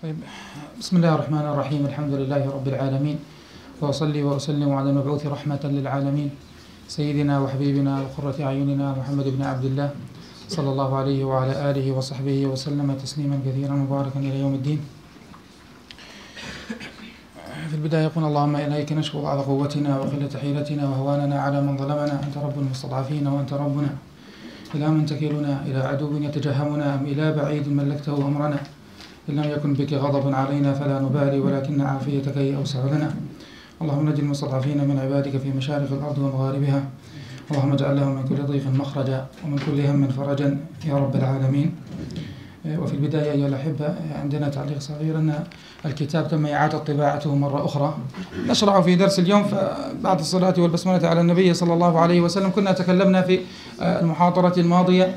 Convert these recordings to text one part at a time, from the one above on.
طيب، بسم الله الرحمن الرحيم. الحمد لله رب العالمين، وأصلي وأسلم على المبعوث رحمة للعالمين سيدنا وحبيبنا وقرة أعيننا محمد بن عبد الله صلى الله عليه وعلى آله وصحبه وسلم تسليما كثيرا مباركا إلى يوم الدين. في البداية يقول اللهم إليك نشكو على قوتنا وقلة حيلتنا وهواننا على من ظلمنا، أنت رب المستضعفين وأنت ربنا، إلى من تكلنا؟ إلى عدو يتجهمنا أم إلى بعيد ملكته أمرنا؟ إن لم يكن بك غضب علينا فلا نبالي، ولكن عافيتك هي أوسع لنا. اللهم نجِ المستضعفين من عبادك في مشارق الأرض ومغاربها، اللهم اجعل لهم من كل ضيق مخرجا ومن كل هم فرجا يا رب العالمين. وفي البداية أيها الأحبة، عندنا تعليق صغير أن الكتاب تم إعادة طباعته مرة أخرى. نشرع في درس اليوم، فبعد الصلاة والبسملة على النبي صلى الله عليه وسلم كنا تكلمنا في المحاضرة الماضية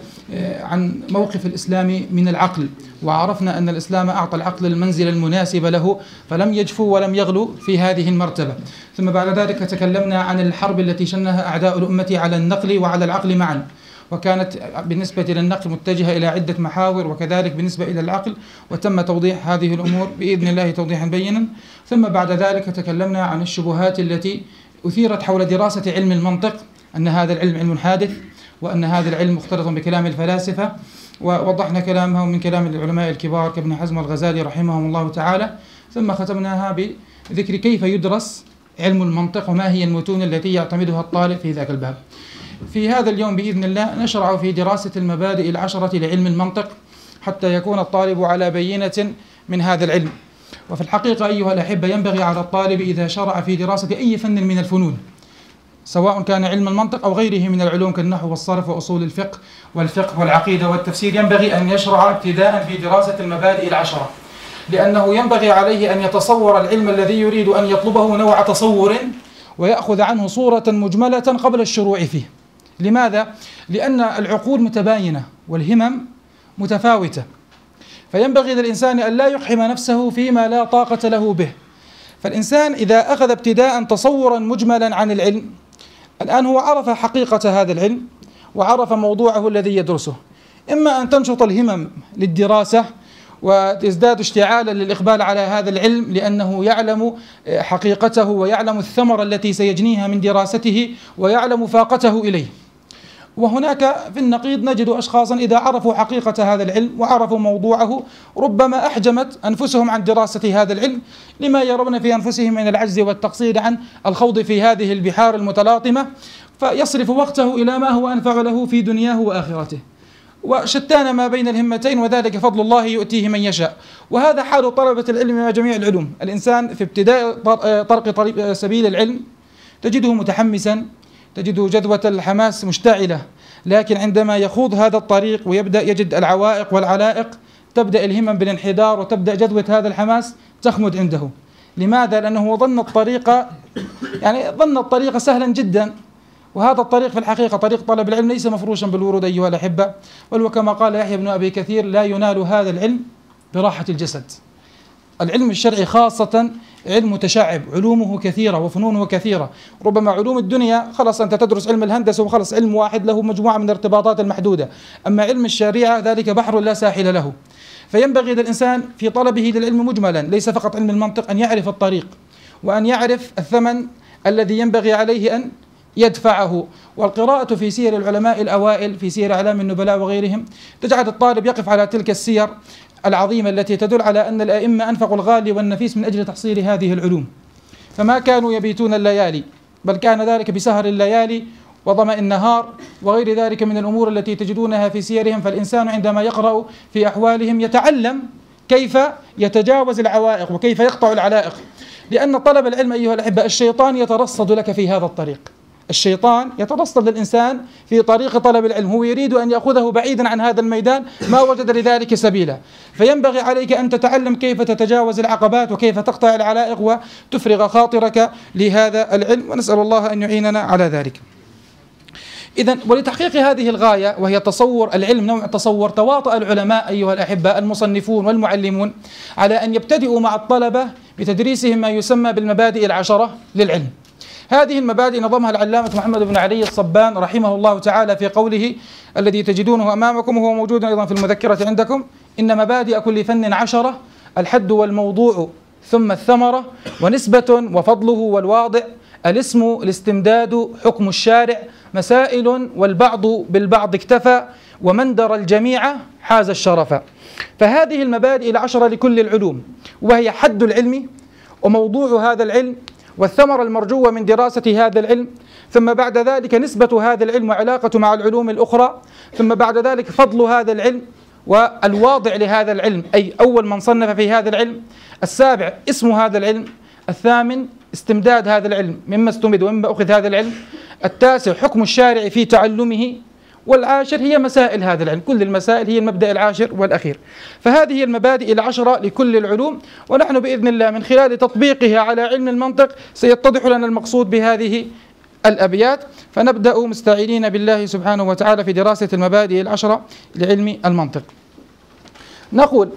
عن موقف الإسلام من العقل، وعرفنا أن الإسلام أعطى العقل المنزل المناسب له، فلم يجفو ولم يغلو في هذه المرتبة. ثم بعد ذلك تكلمنا عن الحرب التي شنها أعداء الأمة على النقل وعلى العقل معا، وكانت بالنسبة للنقل متجهة إلى عدة محاور، وكذلك بالنسبة إلى العقل، وتم توضيح هذه الأمور بإذن الله توضيحا بينا. ثم بعد ذلك تكلمنا عن الشبهات التي أثيرت حول دراسة علم المنطق، أن هذا العلم علم حادث، وأن هذا العلم مختلط بكلام الفلاسفة، ووضحنا كلامه من كلام العلماء الكبار كابن حزم والغزالي رحمهم الله تعالى. ثم ختمناها بذكر كيف يدرس علم المنطق وما هي المتون التي يعتمدها الطالب في ذاك الباب. في هذا اليوم بإذن الله نشرع في دراسة المبادئ العشرة لعلم المنطق، حتى يكون الطالب على بينة من هذا العلم. وفي الحقيقة أيها الأحبة، ينبغي على الطالب إذا شرع في دراسة أي فن من الفنون، سواء كان علم المنطق أو غيره من العلوم كالنحو والصرف وأصول الفقه والفقه والعقيدة والتفسير، ينبغي أن يشرع ابتداء في دراسة المبادئ العشرة، لأنه ينبغي عليه أن يتصور العلم الذي يريد أن يطلبه نوع تصور، ويأخذ عنه صورة مجملة قبل الشروع فيه. لماذا؟ لأن العقول متباينة والهمم متفاوتة، فينبغي للإنسان أن لا يقحم نفسه فيما لا طاقة له به. فالإنسان إذا أخذ ابتداء تصورا مجملا عن العلم، الآن هو عرف حقيقة هذا العلم وعرف موضوعه الذي يدرسه، إما أن تنشط الهمم للدراسة وتزداد اشتعالا للإقبال على هذا العلم، لأنه يعلم حقيقته ويعلم الثمرة التي سيجنيها من دراسته ويعلم فاقته إليه. وهناك في النقيض نجد أشخاصا إذا عرفوا حقيقة هذا العلم وعرفوا موضوعه ربما أحجمت أنفسهم عن دراسة هذا العلم، لما يرون في أنفسهم من العجز والتقصير عن الخوض في هذه البحار المتلاطمة، فيصرف وقته إلى ما هو أنفع له في دنياه وآخرته. وشتان ما بين الهمتين، وذلك فضل الله يؤتيه من يشاء. وهذا حال طلبة العلم مع جميع العلوم. الإنسان في ابتداء طريق سبيل العلم تجده متحمسا، تجده جذوة الحماس مشتعلة، لكن عندما يخوض هذا الطريق ويبدأ يجد العوائق والعلائق، تبدأ الهمم بالانحدار، وتبدأ جذوة هذا الحماس تخمد عنده. لماذا؟ لأنه ظن الطريق سهلا جدا، وهذا الطريق في الحقيقة طريق طلب العلم ليس مفروشا بالورود أيها الأحبة، بل وكما قال يحيى بن أبي كثير: لا ينال هذا العلم براحة الجسد. العلم الشرعي خاصة علم متشعب، علومه كثيرة وفنونه كثيرة. ربما علوم الدنيا خلاص أنت تدرس علم الهندسة وخلص علم واحد له مجموعة من الارتباطات المحدودة، أما علم الشريعة ذلك بحر لا ساحل له. فينبغي للإنسان في طلبه للعلم مجملا، ليس فقط علم المنطق، أن يعرف الطريق وأن يعرف الثمن الذي ينبغي عليه أن يدفعه. والقراءة في سير العلماء الأوائل، في سير أعلام النبلاء وغيرهم، تجعل الطالب يقف على تلك السير العظيمة التي تدل على أن الأئمة أنفقوا الغالي والنفيس من أجل تحصيل هذه العلوم، فما كانوا يبيتون الليالي، بل كان ذلك بسهر الليالي وظمأ النهار وغير ذلك من الأمور التي تجدونها في سيرهم. فالإنسان عندما يقرأ في أحوالهم يتعلم كيف يتجاوز العوائق وكيف يقطع العلائق، لأن طلب العلم أيها الأحبة الشيطان يترصد لك في هذا الطريق. الشيطان يترصد للإنسان في طريق طلب العلم، هو يريد أن يأخذه بعيدا عن هذا الميدان ما وجد لذلك سبيلا. فينبغي عليك أن تتعلم كيف تتجاوز العقبات وكيف تقطع العلائق وتفرغ خاطرك لهذا العلم، ونسأل الله أن يعيننا على ذلك. إذن ولتحقيق هذه الغاية وهي تصور العلم نوع تصور، تواطأ العلماء أيها الأحبة المصنفون والمعلمون على أن يبتدئوا مع الطلبة بتدريسهم ما يسمى بالمبادئ العشرة للعلم. هذه المبادئ نظمها العلامة محمد بن علي الصبان رحمه الله تعالى في قوله الذي تجدونه أمامكم وهو موجود أيضا في المذكرة عندكم: إن مبادئ كل فن 10 الحد والموضوع ثم الثمرة، ونسبة وفضله والواضع، الاسم الاستمداد حكم الشارع، مسائل والبعض بالبعض اكتفى، ومن درى الجميع حاز الشرف. فهذه المبادئ العشرة لكل العلوم، وهي حد العلم وموضوع هذا العلم والثمرة المرجوة من دراسة هذا العلم، ثم بعد ذلك نسبة هذا العلم وعلاقة مع العلوم الأخرى، ثم بعد ذلك فضل هذا العلم والواضع لهذا العلم، أي أول من صنف في هذا العلم. السابع اسم هذا العلم. الثامن استمداد هذا العلم، مما استمد ومما أخذ هذا العلم. التاسع حكم الشارع في تعلمه. والعاشر هي مسائل هذا العلم، كل المسائل هي المبدأ العاشر والأخير. فهذه المبادئ العشرة لكل العلوم، ونحن بإذن الله من خلال تطبيقها على علم المنطق سيتضح لنا المقصود بهذه الأبيات. فنبدأ مستعينين بالله سبحانه وتعالى في دراسة المبادئ العشرة لعلم المنطق. نقول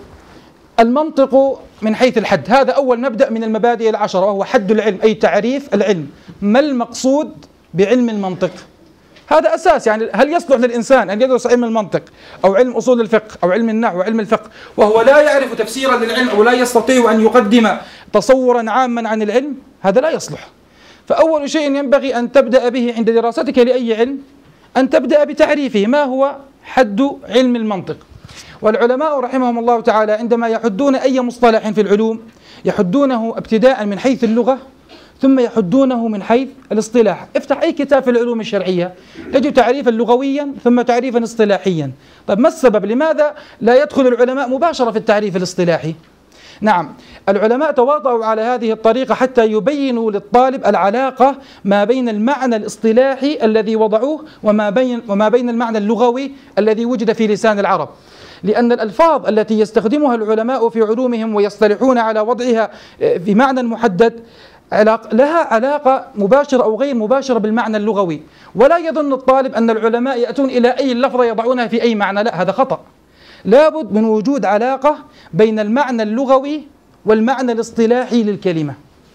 المنطق من حيث الحد، هذا أول مبدأ من المبادئ العشرة، وهو حد العلم، أي تعريف العلم. ما المقصود بعلم المنطق؟ هذا أساس، يعني هل يصلح للإنسان أن يدرس علم المنطق أو علم أصول الفقه أو علم النحو وعلم الفقه وهو لا يعرف تفسيرا للعلم أو لا يستطيع أن يقدم تصورا عاما عن العلم؟ هذا لا يصلح. فأول شيء ينبغي أن تبدأ به عند دراستك لأي علم أن تبدأ بتعريفه، ما هو حد علم المنطق. والعلماء رحمهم الله تعالى عندما يحدون أي مصطلح في العلوم يحدونه ابتداء من حيث اللغة، ثم يحدونه من حيث الاصطلاح. افتح أي كتاب في العلوم الشرعية تجد تعريفا لغويا ثم تعريفا اصطلاحيا. طيب ما السبب؟ لماذا لا يدخل العلماء مباشرة في التعريف الاصطلاحي؟ نعم، العلماء تواطؤوا على هذه الطريقة حتى يبينوا للطالب العلاقة ما بين المعنى الاصطلاحي الذي وضعوه وما بين المعنى اللغوي الذي وجد في لسان العرب. لأن الألفاظ التي يستخدمها العلماء في علومهم ويصطلحون على وضعها في معنى محدد لها علاقة مباشرة أو غير مباشرة بالمعنى اللغوي. ولا يظن الطالب أن العلماء يأتون إلى أي لفظة يضعونها في أي معنى، لا، هذا خطأ. لابد من وجود علاقة بين المعنى اللغوي والمعنى الاصطلاحي للكلمة،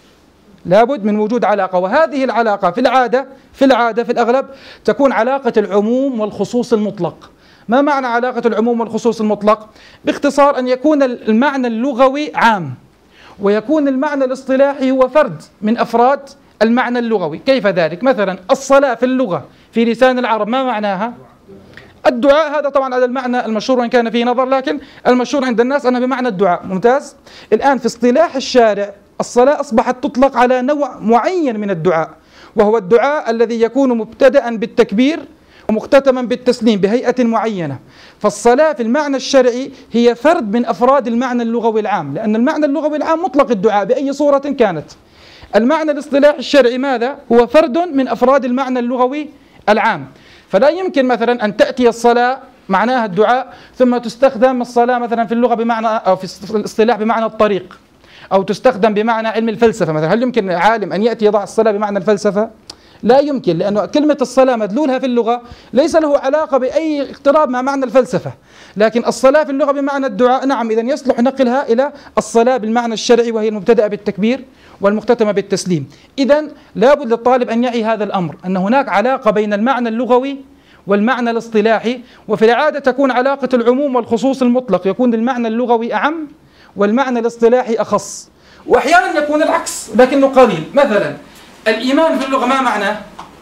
لابد من وجود علاقة. وهذه العلاقة في الأغلب تكون علاقة العموم والخصوص المطلق. ما معنى علاقة العموم والخصوص المطلق؟ باختصار أن يكون المعنى اللغوي عام ويكون المعنى الاصطلاحي هو فرد من أفراد المعنى اللغوي. كيف ذلك؟ مثلا الصلاة في اللغة في لسان العرب ما معناها؟ الدعاء. هذا طبعا على المعنى المشهور وإن كان فيه نظر، لكن المشهور عند الناس أنه بمعنى الدعاء. ممتاز. الآن في اصطلاح الشارع الصلاة أصبحت تطلق على نوع معين من الدعاء، وهو الدعاء الذي يكون مبتدأ بالتكبير ومختتما بالتسليم بهيئة معينة. فالصلاة في المعنى الشرعي هي فرد من أفراد المعنى اللغوي العام، لأن المعنى اللغوي العام مطلق الدعاء بأي صورة كانت. المعنى الاصطلاحي الشرعي ماذا؟ هو فرد من أفراد المعنى اللغوي العام. فلا يمكن مثلا أن تأتي الصلاة معناها الدعاء ثم تستخدم الصلاة مثلا في اللغة بمعنى أو في الاصطلاح بمعنى الطريق، أو تستخدم بمعنى علم الفلسفة مثلا. هل يمكن عالم أن يأتي يضع الصلاة بمعنى الفلسفة؟ لا يمكن، لأن كلمة الصلاة مدلولها في اللغة ليس له علاقة بأي اقتراب مع معنى الفلسفة. لكن الصلاة في اللغة بمعنى الدعاء نعم، إذن يصلح نقلها إلى الصلاة بالمعنى الشرعي، وهي المبتدأة بالتكبير والمختتمة بالتسليم. إذن لابد للطالب أن يعي هذا الأمر، أن هناك علاقة بين المعنى اللغوي والمعنى الاصطلاحي. وفي العادة تكون علاقة العموم والخصوص المطلق، يكون المعنى اللغوي أعم والمعنى الاصطلاحي أخص، وأحيانا يكون العكس لكنه قليل. مثلا الإيمان في اللغة ما معناه؟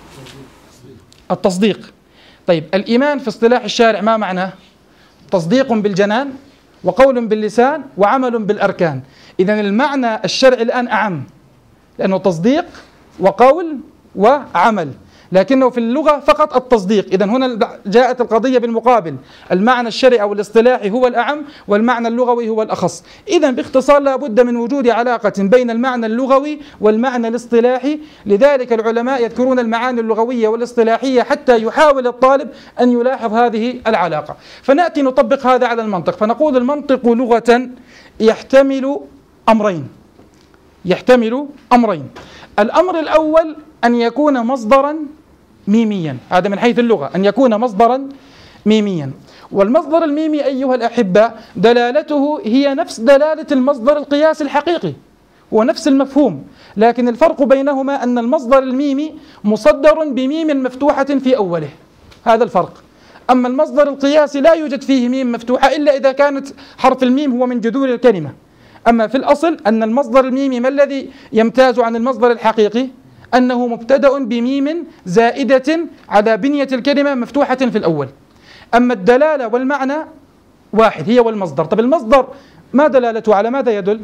التصديق. طيب الإيمان في اصطلاح الشارع ما معناه؟ تصديق بالجنان وقول باللسان وعمل بالأركان. إذن المعنى الشرعي الآن أعم، لأنه تصديق وقول وعمل، لكنه في اللغة فقط التصديق. إذن هنا جاءت القضية بالمقابل، المعنى الشرعي أو الاصطلاحي هو الأعم والمعنى اللغوي هو الأخص. إذن باختصار لا بد من وجود علاقة بين المعنى اللغوي والمعنى الاصطلاحي. لذلك العلماء يذكرون المعاني اللغوية والاصطلاحية حتى يحاول الطالب أن يلاحظ هذه العلاقة. فنأتي نطبق هذا على المنطق، فنقول المنطق لغة يحتمل أمرين. الأمر الأول أن يكون مصدرا ميميا، هذا من حيث اللغة، أن يكون مصدرا ميميا. والمصدر الميمي أيها الأحبة دلالته هي نفس دلالة المصدر القياسي الحقيقي، هو نفس المفهوم، لكن الفرق بينهما أن المصدر الميمي مصدر بميم مفتوحة في أوله، هذا الفرق. أما المصدر القياسي لا يوجد فيه ميم مفتوحة إلا إذا كانت حرف الميم هو من جذور الكلمة. أما في الأصل أن المصدر الميمي ما الذي يمتاز عن المصدر الحقيقي؟ أنه مبتدأ بميم زائدة على بنية الكلمة مفتوحة في الأول. أما الدلالة والمعنى واحد، هي والمصدر. طب المصدر ما دلالته، على ماذا يدل؟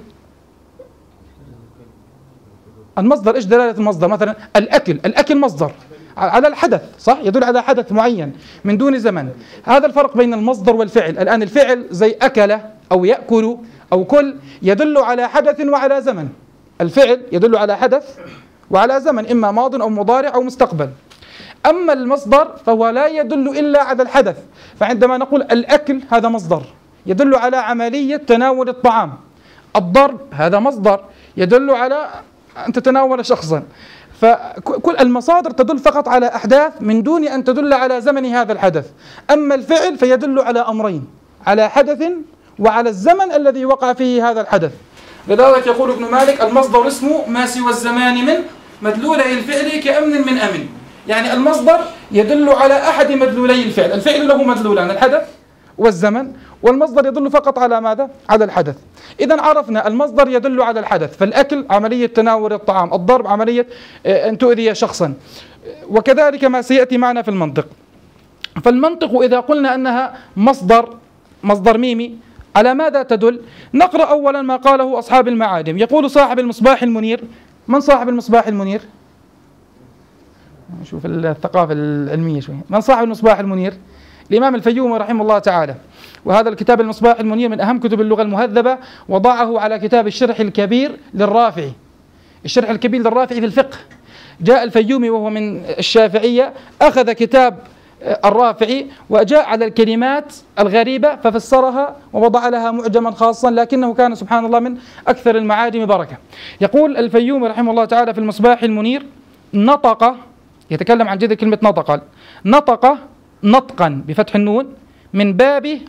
المصدر إيش دلالة المصدر؟ مثلا الأكل مصدر على الحدث، صح؟ يدل على حدث معين من دون زمن. هذا الفرق بين المصدر والفعل. الآن الفعل زي أكل أو يأكل أو كل يدل على حدث وعلى زمن. الفعل يدل على حدث وعلى زمن، إما ماض أو مضارع أو مستقبل. أما المصدر فهو لا يدل إلا على الحدث. فعندما نقول الأكل هذا مصدر يدل على عملية تناول الطعام. الضرب هذا مصدر يدل على أن تتناول شخصا. فكل المصادر تدل فقط على أحداث من دون أن تدل على زمن هذا الحدث. أما الفعل فيدل على أمرين، على حدث وعلى الزمن الذي وقع فيه هذا الحدث. لذلك يقول ابن مالك المصدر اسمه ما سوى الزمان من مدلولي الفعل كأمن من أمن. يعني المصدر يدل على أحد مدلولي الفعل. الفعل له مدلولان، الحدث والزمن، والمصدر يدل فقط على ماذا؟ على الحدث. إذن عرفنا المصدر يدل على الحدث، فالأكل عملية تناول الطعام، الضرب عملية أن تؤذي شخصا، وكذلك ما سيأتي معنا في المنطق. فالمنطق إذا قلنا أنها مصدر ميمي على ماذا تدل؟ نقرأ أولا ما قاله أصحاب المعادم. يقول صاحب المصباح المنير. من صاحب المصباح المنير؟ نشوف الثقافة العلمية شوي. من صاحب المصباح المنير؟ الإمام الفيومي رحمه الله تعالى. وهذا الكتاب المصباح المنير من أهم كتب اللغة المهذبة، وضعه على كتاب الشرح الكبير للرافعي. الشرح الكبير للرافعي في الفقه. جاء الفيومي وهو من الشافعية، أخذ كتاب الرافعي وجاء على الكلمات الغريبة ففسرها ووضع لها معجما خاصا، لكنه كان سبحان الله من أكثر المعاجم بركة. يقول الفيومي رحمه الله تعالى في المصباح المنير: نطق، يتكلم عن جذر كلمة نطق نطقا بفتح النون من باب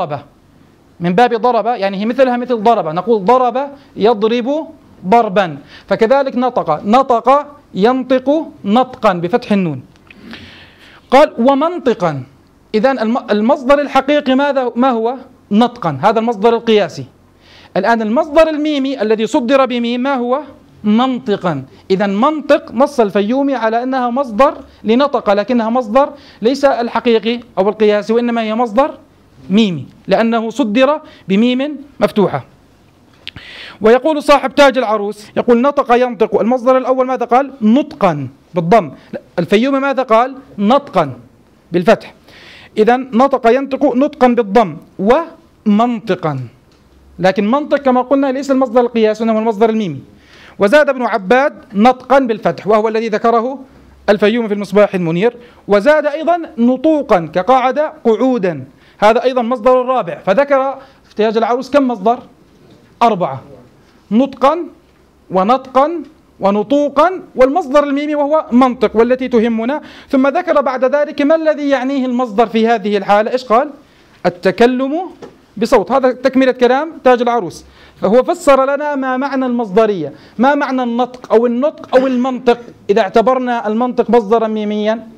ضرب، يعني هي مثلها مثل ضرب. نقول ضرب يضرب ضربا، فكذلك نطق ينطق نطقا بفتح النون. قال ومنطقا. إذن المصدر الحقيقي ما هو؟ نطقا، هذا المصدر القياسي. الآن المصدر الميمي الذي صدر بميم ما هو؟ منطقا. إذن منطق نص الفيومي على أنها مصدر لنطق، لكنها مصدر ليس الحقيقي أو القياسي، وإنما هي مصدر ميمي لأنه صدر بميم مفتوحة. ويقول صاحب تاج العروس، يقول نطق ينطق، المصدر الأول ماذا قال؟ نطقا بالضم. الفيومي ماذا قال؟ نطقا بالفتح. إذن نطق ينطق نطقا بالضم ومنطقا، لكن منطق كما قلنا ليس المصدر القياسي وإنما المصدر الميمي. وزاد ابن عباد نطقا بالفتح، وهو الذي ذكره الفيومي في المصباح المنير. وزاد أيضا نطوقا كقاعدة قعودا، هذا أيضا مصدر الرابع. فذكر في تاج العروس كم مصدر؟ 4: نطقا ونطقا ونطوقا والمصدر الميمي وهو منطق، والتي تهمنا. ثم ذكر بعد ذلك ما الذي يعنيه المصدر في هذه الحالة. إيش قال؟ التكلم بصوت. هذا تكملة كلام تاج العروس. فهو فسر لنا ما معنى المصدرية، ما معنى النطق أو المنطق. إذا اعتبرنا المنطق مصدرا ميميا،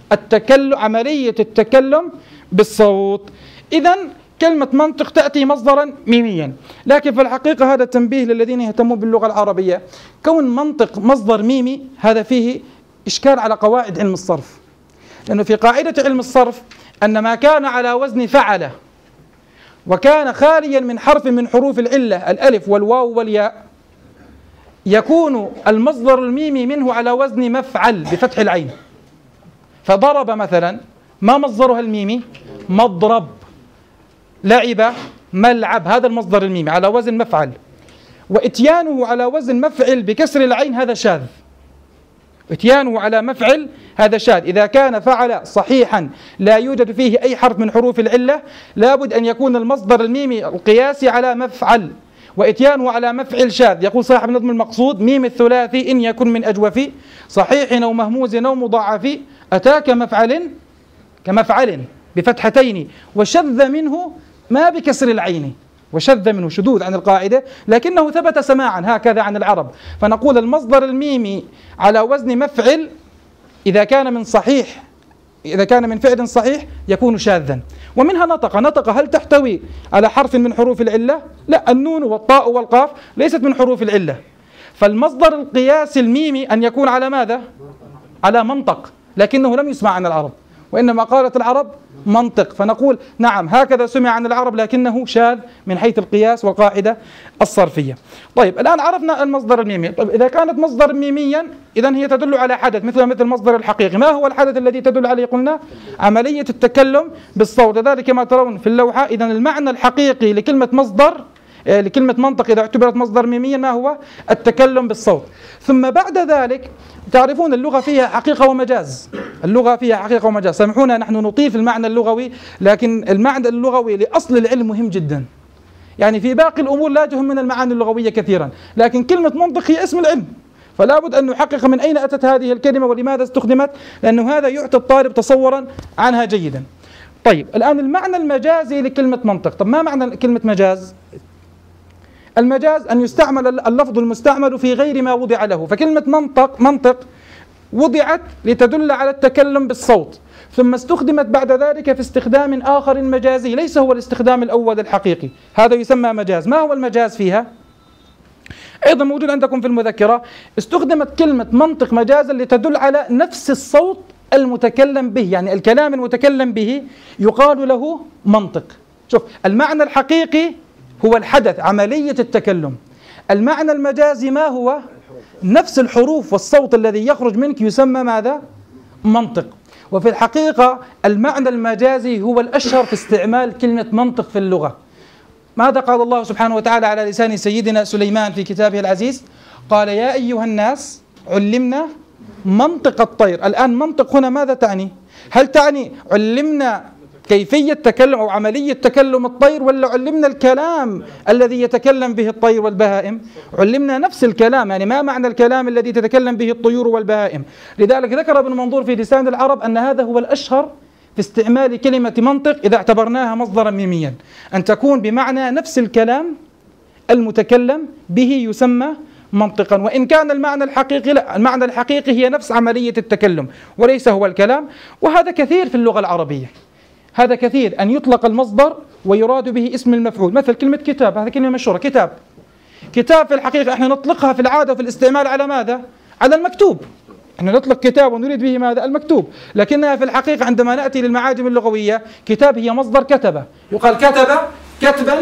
عملية التكلم بالصوت. إذن كلمة منطق تأتي مصدرا ميميا، لكن في الحقيقة هذا تنبيه للذين يهتمون باللغة العربية. كون منطق مصدر ميمي هذا فيه إشكال على قواعد علم الصرف، لأنه في قاعدة علم الصرف أن ما كان على وزن فعل وكان خاليا من حرف من حروف العلة الألف والواو والياء يكون المصدر الميمي منه على وزن مفعل بفتح العين. فضرب مثلا ما مصدرها الميمي؟ مضرب. لعب ملعب، هذا المصدر الميمي على وزن مفعل. وإتيانه على وزن مفعل بكسر العين هذا شاذ. إتيانه على مفعل هذا شاذ. إذا كان فعل صحيحا لا يوجد فيه أي حرف من حروف العلة لابد أن يكون المصدر الميمي القياسي على مفعل، وإتيانه على مفعل شاذ. يقول صاحب نظم المقصود: ميم الثلاثي إن يكن من أجوف صحيح أو مهموز أو مضاعف أتاك مفعل كمفعل بفتحتين وشذ منه ما بكسر العين. وشذ منه شذوذ عن القاعدة، لكنه ثبت سماعا هكذا عن العرب. فنقول المصدر الميمي على وزن مفعل إذا كان من فعل صحيح يكون شاذا، ومنها نطق هل تحتوي على حرف من حروف العلة؟ لا، النون والطاء والقاف ليست من حروف العلة. فالمصدر القياسي الميمي أن يكون على ماذا؟ على منطق، لكنه لم يسمع عن العرب، وإنما قالت العرب منطق، فنقول نعم هكذا سمع عن العرب لكنه شاذ من حيث القياس والقاعدة الصرفية. طيب الآن عرفنا المصدر الميمي. طيب إذا كانت مصدر ميميا إذن هي تدل على حدث مثل المصدر الحقيقي. ما هو الحدث الذي تدل عليه؟ قلنا عملية التكلم بالصوت، ذلك كما ترون في اللوحة. إذن المعنى الحقيقي لكلمة منطق إذا اعتبرت مصدر ميميا ما هو؟ التكلم بالصوت. ثم بعد ذلك تعرفون اللغة فيها حقيقة ومجاز، اللغة فيها حقيقة ومجاز. سامحونا نحن نطيف المعنى اللغوي، لكن المعنى اللغوي لأصل العلم مهم جدا. يعني في باقي الأمور لا تهمنا المعاني اللغوية كثيرا، لكن كلمة منطق هي اسم العلم، فلا بد أن نحقق من أين أتت هذه الكلمة ولماذا استخدمت، لأنه هذا يعطي الطالب تصورا عنها جيدا. طيب الآن المعنى المجازي لكلمة منطق. طب ما معنى كلمة مجاز؟ المجاز أن يستعمل اللفظ المستعمل في غير ما وضع له. فكلمة منطق وضعت لتدل على التكلم بالصوت، ثم استخدمت بعد ذلك في استخدام آخر مجازي ليس هو الاستخدام الأول الحقيقي، هذا يسمى مجاز. ما هو المجاز فيها؟ أيضا موجود عندكم في المذكرة. استخدمت كلمة منطق مجازا لتدل على نفس الصوت المتكلم به، يعني الكلام المتكلم به يقال له منطق. شوف، المعنى الحقيقي هو الحدث، عملية التكلم. المعنى المجازي ما هو؟ نفس الحروف والصوت الذي يخرج منك يسمى ماذا؟ منطق. وفي الحقيقة المعنى المجازي هو الأشهر في استعمال كلمة منطق في اللغة. ماذا قال الله سبحانه وتعالى على لسان سيدنا سليمان في كتابه العزيز؟ قال يا أيها الناس علمنا منطق الطير. الآن منطق هنا ماذا تعني؟ هل تعني علمنا كيفية تكلم أو عملية تكلم الطير، ولا علمنا الكلام الذي يتكلم به الطير والبهائم؟ علمنا نفس الكلام، يعني ما معنى الكلام الذي تتكلم به الطيور والبهائم؟ لذلك ذكر ابن منظور في لسان العرب أن هذا هو الأشهر في استعمال كلمة منطق إذا اعتبرناها مصدرا ميميا، أن تكون بمعنى نفس الكلام المتكلم به يسمى منطقا. وإن كان المعنى الحقيقي لا، المعنى الحقيقي هي نفس عملية التكلم وليس هو الكلام. وهذا كثير في اللغة العربية، هذا كثير أن يطلق المصدر ويراد به اسم المفعول. مثل كلمة كتاب، هذه كلمة مشهورة. كتاب في الحقيقة احنا نطلقها في العادة وفي الاستعمال على ماذا؟ على المكتوب. احنا نطلق كتاب ونريد به ماذا؟ المكتوب. لكنها في الحقيقة عندما نأتي للمعاجم اللغوية كتاب هي مصدر كتب، يقال كتب كتبا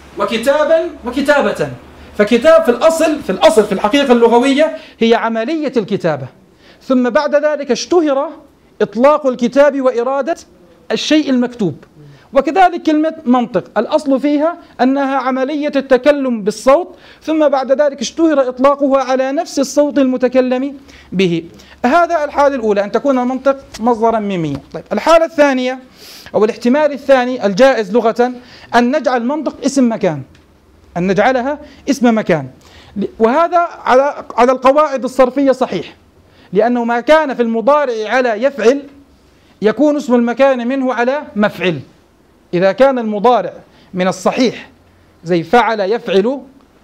وكتابا وكتابة. فكتاب في الأصل في الحقيقة اللغوية هي عملية الكتابة، ثم بعد ذلك اشتهر إطلاق الكتاب وإرادة الشيء المكتوب. وكذلك كلمة منطق الأصل فيها أنها عملية التكلم بالصوت، ثم بعد ذلك اشتهر إطلاقها على نفس الصوت المتكلم به. هذا الحالة الأولى، أن تكون المنطق مصدرا ميميا. طيب الحالة الثانية أو الاحتمال الثاني الجائز لغة أن نجعل منطق اسم مكان، أن نجعلها اسم مكان. وهذا على القواعد الصرفية صحيح، لأنه ما كان في المضارع على يفعل يكون اسم المكان منه على مفعل. إذا كان المضارع من الصحيح زي فعل يفعل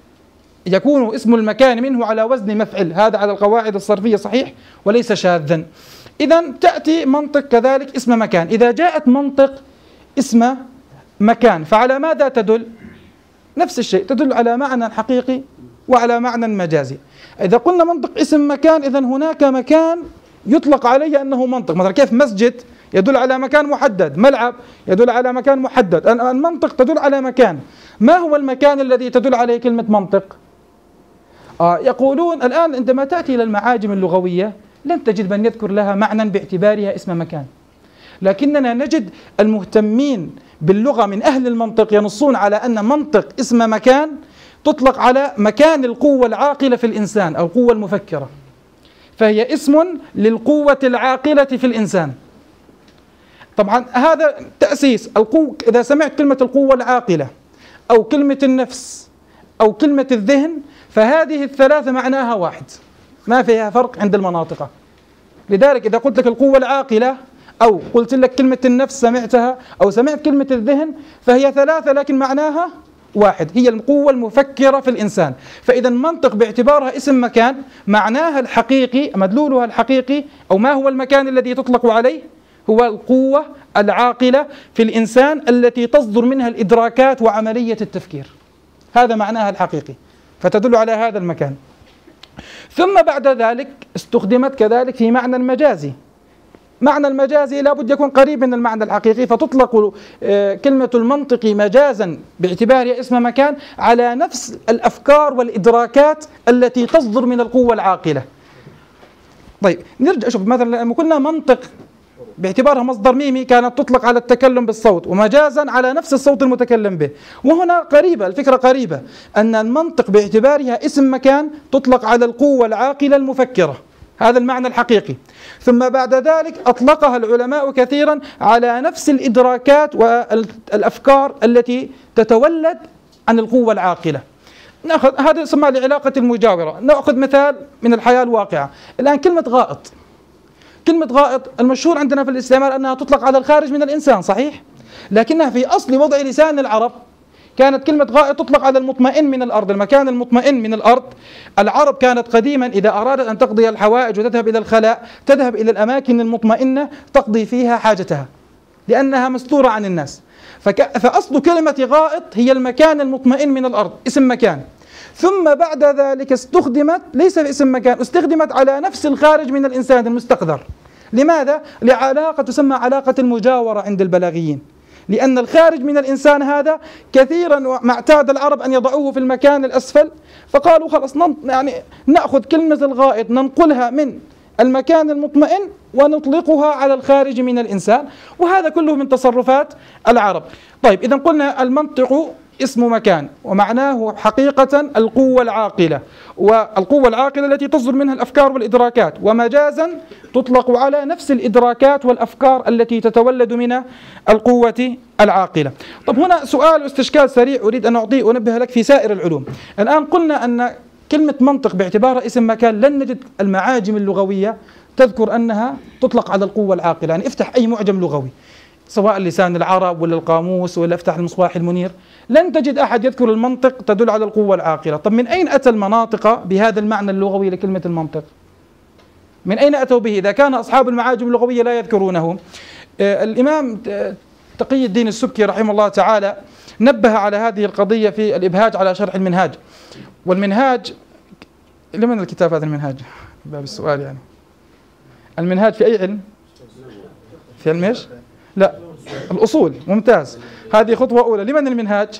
يكون اسم المكان منه على وزن مفعل، هذا على القواعد الصرفية صحيح وليس شاذا. إذن تأتي منطق كذلك اسم مكان. إذا جاءت منطق اسم مكان فعلى ماذا تدل؟ نفس الشيء، تدل على معنى حقيقي وعلى معنى مجازي. إذا قلنا منطق اسم مكان إذن هناك مكان يطلق عليه أنه منطق. مثلا كيف مسجد يدل على مكان محدد، ملعب يدل على مكان محدد، المنطق تدل على مكان. ما هو المكان الذي تدل عليه كلمة منطق؟ يقولون الآن عندما تأتي إلى المعاجم اللغوية لن تجد من يذكر لها معنى باعتبارها اسم مكان، لكننا نجد المهتمين باللغة من أهل المنطق ينصون على أن منطق اسم مكان تطلق على مكان القوة العاقلة في الإنسان أو القوة المفكرة، فهي اسم للقوة العاقلة في الإنسان. طبعا هذا تأسيس القوة. إذا سمعت كلمة القوة العاقلة أو كلمة النفس أو كلمة الذهن فهذه الثلاثة معناها واحد، ما فيها فرق عند المناطق. لذلك إذا قلت لك القوة العاقلة أو قلت لك كلمة النفس سمعتها أو سمعت كلمة الذهن فهي ثلاثة لكن معناها واحد، هي القوة المفكرة في الإنسان. فإذا منطق باعتبارها اسم مكان معناها الحقيقي، مدلولها الحقيقي أو ما هو المكان الذي تطلق عليه هو القوة العاقلة في الإنسان التي تصدر منها الإدراكات وعملية التفكير، هذا معناها الحقيقي، فتدل على هذا المكان. ثم بعد ذلك استخدمت كذلك في معنى المجازي. معنى المجازي لابد يكون قريب من المعنى الحقيقي، فتطلق كلمة المنطق مجازا باعتبارها اسم مكان على نفس الأفكار والإدراكات التي تصدر من القوة العاقلة. طيب نرجع شوف، مثلا لما قلنا منطق باعتبارها مصدر ميمي كانت تطلق على التكلم بالصوت، ومجازا على نفس الصوت المتكلم به. وهنا قريبة الفكرة، قريبة أن المنطق باعتبارها اسم مكان تطلق على القوة العاقلة المفكرة، هذا المعنى الحقيقي. ثم بعد ذلك أطلقها العلماء كثيرا على نفس الإدراكات والأفكار التي تتولد عن القوة العاقلة. نأخذ هذا يسمى لعلاقة المجاورة. نأخذ مثال من الحياة الواقعة. الآن كلمة غائط، كلمة غائط المشهور عندنا في الاستعمال أنها تطلق على الخارج من الإنسان، صحيح؟ لكنها في أصل وضع لسان العرب كانت كلمة غائط تطلق على المطمئن من الأرض، المكان المطمئن من الأرض. العرب كانت قديما إذا أرادت أن تقضي الحوائج وتذهب إلى الخلاء تذهب إلى الأماكن المطمئنة تقضي فيها حاجتها لأنها مستورة عن الناس. فأصل كلمة غائط هي المكان المطمئن من الأرض، اسم مكان. ثم بعد ذلك استخدمت ليس في اسم مكان، استخدمت على نفس الخارج من الإنسان المستقذر. لماذا؟ لعلاقة تسمى علاقة المجاورة عند البلاغيين، لأن الخارج من الإنسان هذا كثيرا ما اعتاد العرب أن يضعوه في المكان الأسفل، فقالوا خلاص يعني نأخذ كلمة الغائط ننقلها من المكان المطمئن ونطلقها على الخارج من الإنسان، وهذا كله من تصرفات العرب. طيب إذا قلنا المنطق اسم مكان ومعناه حقيقة القوة العاقلة، والقوة العاقلة التي تصدر منها الأفكار والإدراكات، ومجازا تطلق على نفس الإدراكات والأفكار التي تتولد من القوة العاقلة. طب هنا سؤال واستشكال سريع أريد أن أعطيه أنبه لك في سائر العلوم. الآن قلنا أن كلمة منطق باعتبارها اسم مكان لن نجد المعاجم اللغوية تذكر أنها تطلق على القوة العاقلة. يعني افتح أي معجم لغوي سواء لسان العرب ولا القاموس ولا افتح المصباح المنير لن تجد أحد يذكر المنطق تدل على القوة العاقلة. طب من أين أتى المناطق بهذا المعنى اللغوي لكلمة المنطق؟ من أين أتوا به إذا كان أصحاب المعاجم اللغوية لا يذكرونه؟ الإمام تقي الدين السبكي رحمه الله تعالى نبه على هذه القضية في الإبهاج على شرح المنهاج. والمنهاج لمن الكتاب هذا المنهاج؟ باب السؤال يعني. المنهاج في أي علم؟ في علم ايش؟ لا الأصول، ممتاز، هذه خطوة أولى. لمن المنهاج؟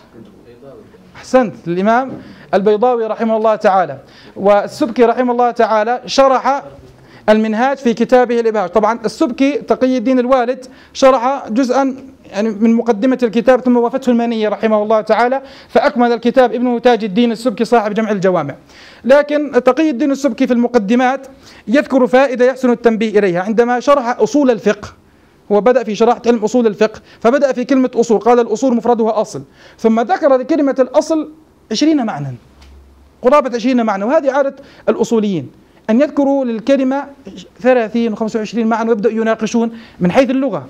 أحسنت، الإمام البيضاوي رحمه الله تعالى. والسبكي رحمه الله تعالى شرح المنهاج في كتابه الإبهاج. طبعا السبكي تقي الدين الوالد شرح جزءا يعني من مقدمة الكتاب، ثم وافته المانية رحمه الله تعالى فأكمل الكتاب ابنه تاج الدين السبكي صاحب جمع الجوامع. لكن تقي الدين السبكي في المقدمات يذكر فائدة يحسن التنبيه إليها عندما شرح أصول الفقه. هو بدأ في شرح علم أصول الفقه فبدأ في كلمة أصول، قال الأصول مفردها أصل، ثم ذكر كلمة الأصل 20 معنى، قرابة 20 معنى. وهذه عادة الأصوليين أن يذكروا للكلمة 30 و25 معنى ويبدأوا يناقشون من حيث اللغة.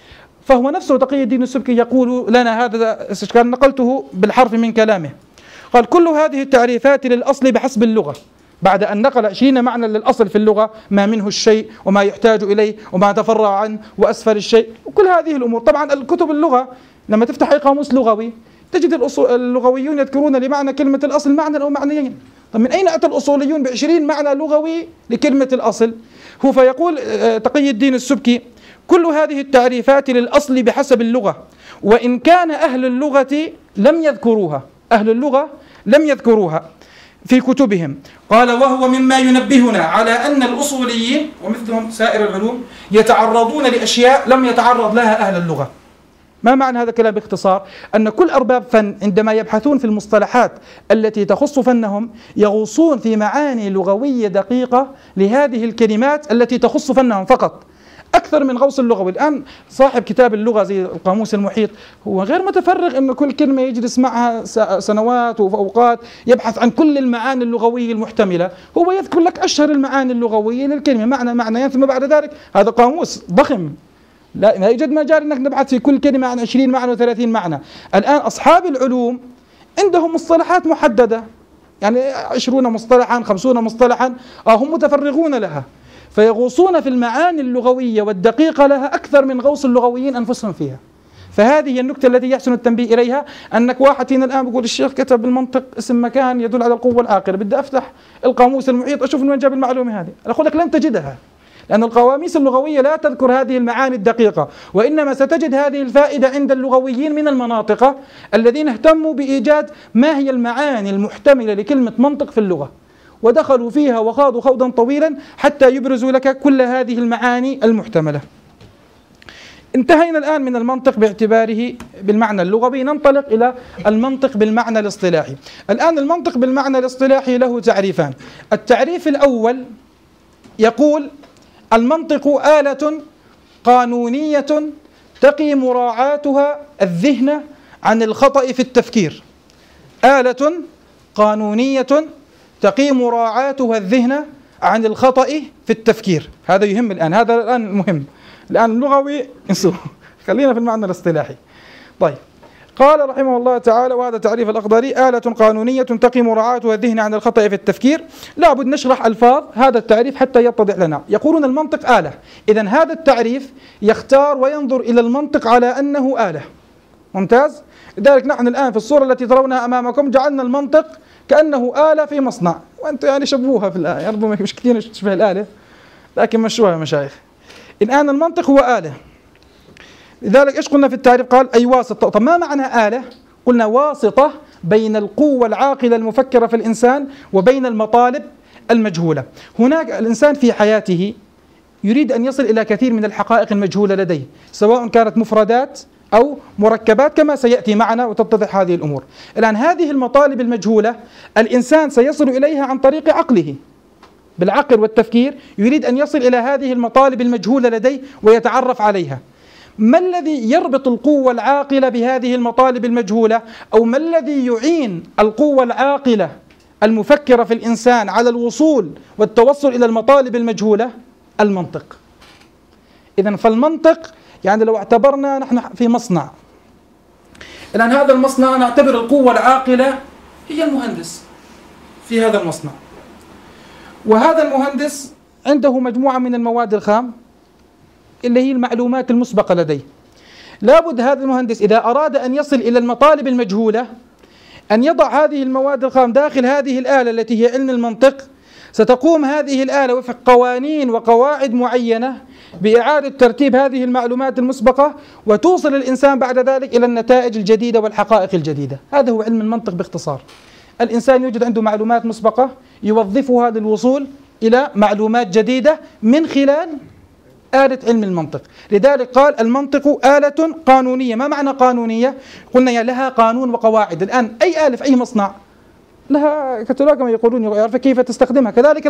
فهو نفسه تقي الدين السبكي يقول لنا هذا استشكال نقلته بالحرف من كلامه، قال كل هذه التعريفات للأصل بحسب اللغة، بعد أن نقل 20 معنى للأصل في اللغة، ما منه الشيء وما يحتاج إليه وما تفرع عنه وأسفل الشيء وكل هذه الأمور. طبعا الكتب اللغة لما تفتح أي قاموس لغوي تجد اللغويون يذكرون لمعنى كلمة الأصل معنى أو معنيين. طب من أين أتى الأصوليون ب20 معنى لغوي لكلمة الأصل؟ هو فيقول تقي الدين السبكي كل هذه التعريفات للأصل بحسب اللغة، وإن كان أهل اللغة لم يذكروها، أهل اللغة لم يذكروها في كتبهم. قال وهو مما ينبهنا على أن الأصوليين ومثلهم سائر العلوم يتعرضون لأشياء لم يتعرض لها أهل اللغة. ما معنى هذا الكلام باختصار؟ أن كل أرباب فن عندما يبحثون في المصطلحات التي تخص فنهم يغوصون في معاني لغوية دقيقة لهذه الكلمات التي تخص فنهم فقط، أكثر من غوص اللغوي. الآن صاحب كتاب اللغة زي القاموس المحيط هو غير متفرغ أن كل كلمة يجلس معها سنوات وأوقات يبحث عن كل المعاني اللغوية المحتملة، هو يذكر لك أشهر المعاني اللغوية للكلمة معنى ثم بعد ذلك هذا قاموس ضخم لا يوجد مجال أنك نبحث في كل كلمة عن 20 معنى و30 معنى. الآن أصحاب العلوم عندهم مصطلحات محددة، يعني 20 مصطلحا 50 مصطلحا هم متفرغون لها، فيغوصون في المعاني اللغوية والدقيقة لها أكثر من غوص اللغويين أنفسهم فيها. فهذه النكتة التي يحسن التنبيه إليها، أنك واحد هنا الآن بيقول الشيخ كتب بالمنطق اسم مكان يدل على القوة العاقلة، بدي أفتح القاموس المحيط أشوف من وين جاب المعلومة هذه. أقول لك لن تجدها، لأن القواميس اللغوية لا تذكر هذه المعاني الدقيقة، وإنما ستجد هذه الفائدة عند اللغويين من المناطق الذين اهتموا بإيجاد ما هي المعاني المحتملة لكلمة منطق في اللغة، ودخلوا فيها وخاضوا خوضا طويلا حتى يبرزوا لك كل هذه المعاني المحتملة. انتهينا الآن من المنطق باعتباره بالمعنى اللغوي، ننطلق إلى المنطق بالمعنى الاصطلاحي. الآن المنطق بالمعنى الاصطلاحي له تعريفان. التعريف الأول يقول: المنطق آلة قانونية تقي مراعاتها الذهن عن الخطأ في التفكير. آلة قانونية تقي مراعاتها الذهن عن الخطأ في التفكير. هذا يهم الآن، هذا الآن المهم. الآن اللغوي انسوه، خلينا في المعنى الاصطلاحي. طيب، قال رحمه الله تعالى، وهذا تعريف الأخضري: آلة قانونية تقي مراعاتها الذهن عن الخطأ في التفكير. لابد نشرح ألفاظ هذا التعريف حتى يتضح لنا. يقولون المنطق آلة، إذن هذا التعريف يختار وينظر إلى المنطق على أنه آلة. ممتاز؟ لذلك نحن الآن في الصورة التي ترونها أمامكم جعلنا المنطق كأنه آلة في مصنع، وأنتم يعني شبهوها في الآية، ربما مش كثير تشبه الآلة لكن مشوها يا مشايخ. الآن المنطق هو آلة. لذلك إيش قلنا في التعريف؟ قال: أي واسطة. طب ما معنى آلة؟ قلنا واسطة بين القوة العاقلة المفكرة في الإنسان وبين المطالب المجهولة. هناك الإنسان في حياته يريد أن يصل إلى كثير من الحقائق المجهولة لديه، سواء كانت مفردات أو مركبات كما سيأتي معنا وتتضح هذه الأمور. الآن هذه المطالب المجهولة الإنسان سيصل إليها عن طريق عقله، بالعقل والتفكير يريد أن يصل إلى هذه المطالب المجهولة لديه ويتعرف عليها. ما الذي يربط القوة العاقلة بهذه المطالب المجهولة؟ أو ما الذي يعين القوة العاقلة المفكرة في الإنسان على الوصول والتوصل إلى المطالب المجهولة؟ المنطق. إذن فالمنطق يعني لو اعتبرنا نحن في مصنع، الآن هذا المصنع نعتبر القوة العاقلة هي المهندس في هذا المصنع، وهذا المهندس عنده مجموعة من المواد الخام اللي هي المعلومات المسبقة لديه. لابد هذا المهندس إذا أراد أن يصل إلى المطالب المجهولة أن يضع هذه المواد الخام داخل هذه الآلة التي هي علم المنطق. ستقوم هذه الآلة وفق قوانين وقواعد معينة بإعادة ترتيب هذه المعلومات المسبقة، وتوصل الإنسان بعد ذلك إلى النتائج الجديدة والحقائق الجديدة. هذا هو علم المنطق باختصار. الإنسان يوجد عنده معلومات مسبقة يوظفها للوصول إلى معلومات جديدة من خلال آلة علم المنطق. لذلك قال: المنطق آلة قانونية. ما معنى قانونية؟ قلنا لها قانون وقواعد. الآن أي آلة في أي مصنع لها كتالوج كما يقولون، يعرف كيف تستخدمها. كذلك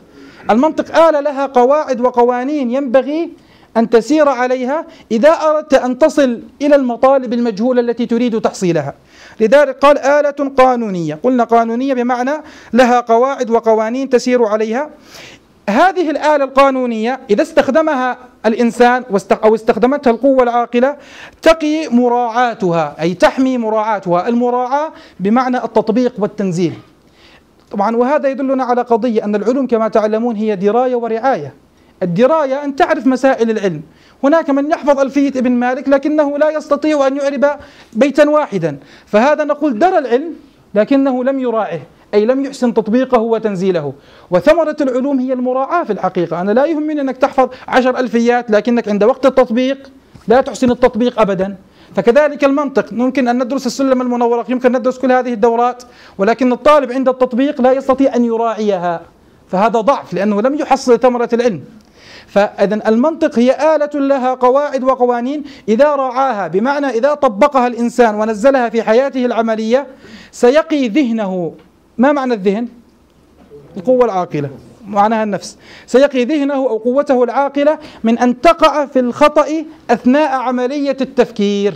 المنطق آلة لها قواعد وقوانين ينبغي أن تسير عليها إذا أردت أن تصل إلى المطالب المجهولة التي تريد تحصيلها. لذلك قال: آلة قانونية. قلنا قانونية بمعنى لها قواعد وقوانين تسير عليها. هذه الآلة القانونية إذا استخدمها الإنسان أو استخدمتها القوة العاقلة تقي مراعاتها، أي تحمي مراعاتها. المراعاة بمعنى التطبيق والتنزيل طبعا. وهذا يدلنا على قضية أن العلوم كما تعلمون هي دراية ورعاية. الدراية أن تعرف مسائل العلم. هناك من يحفظ ألفية ابن مالك لكنه لا يستطيع أن يعرب بيتا واحدا، فهذا نقول درى العلم لكنه لم يراعه، أي لم يحسن تطبيقه وتنزيله. وثمرة العلوم هي المراعاة في الحقيقة. أنا لا يهمني أنك تحفظ 10 ألفيات لكنك عند وقت التطبيق لا تحسن التطبيق أبدا. فكذلك المنطق، ممكن أن ندرس السلم المنورق، يمكن ندرس كل هذه الدورات، ولكن الطالب عند التطبيق لا يستطيع أن يراعيها، فهذا ضعف لأنه لم يحصل ثمرة العلم. فإذن المنطق هي آلة لها قواعد وقوانين إذا رعاها، بمعنى إذا طبقها الإنسان ونزلها في حياته العملية سيقي ذهنه. ما معنى الذهن؟ القوة العاقلة، معناها النفس. سيقي ذهنه أو قوته العاقلة من أن تقع في الخطأ أثناء عملية التفكير.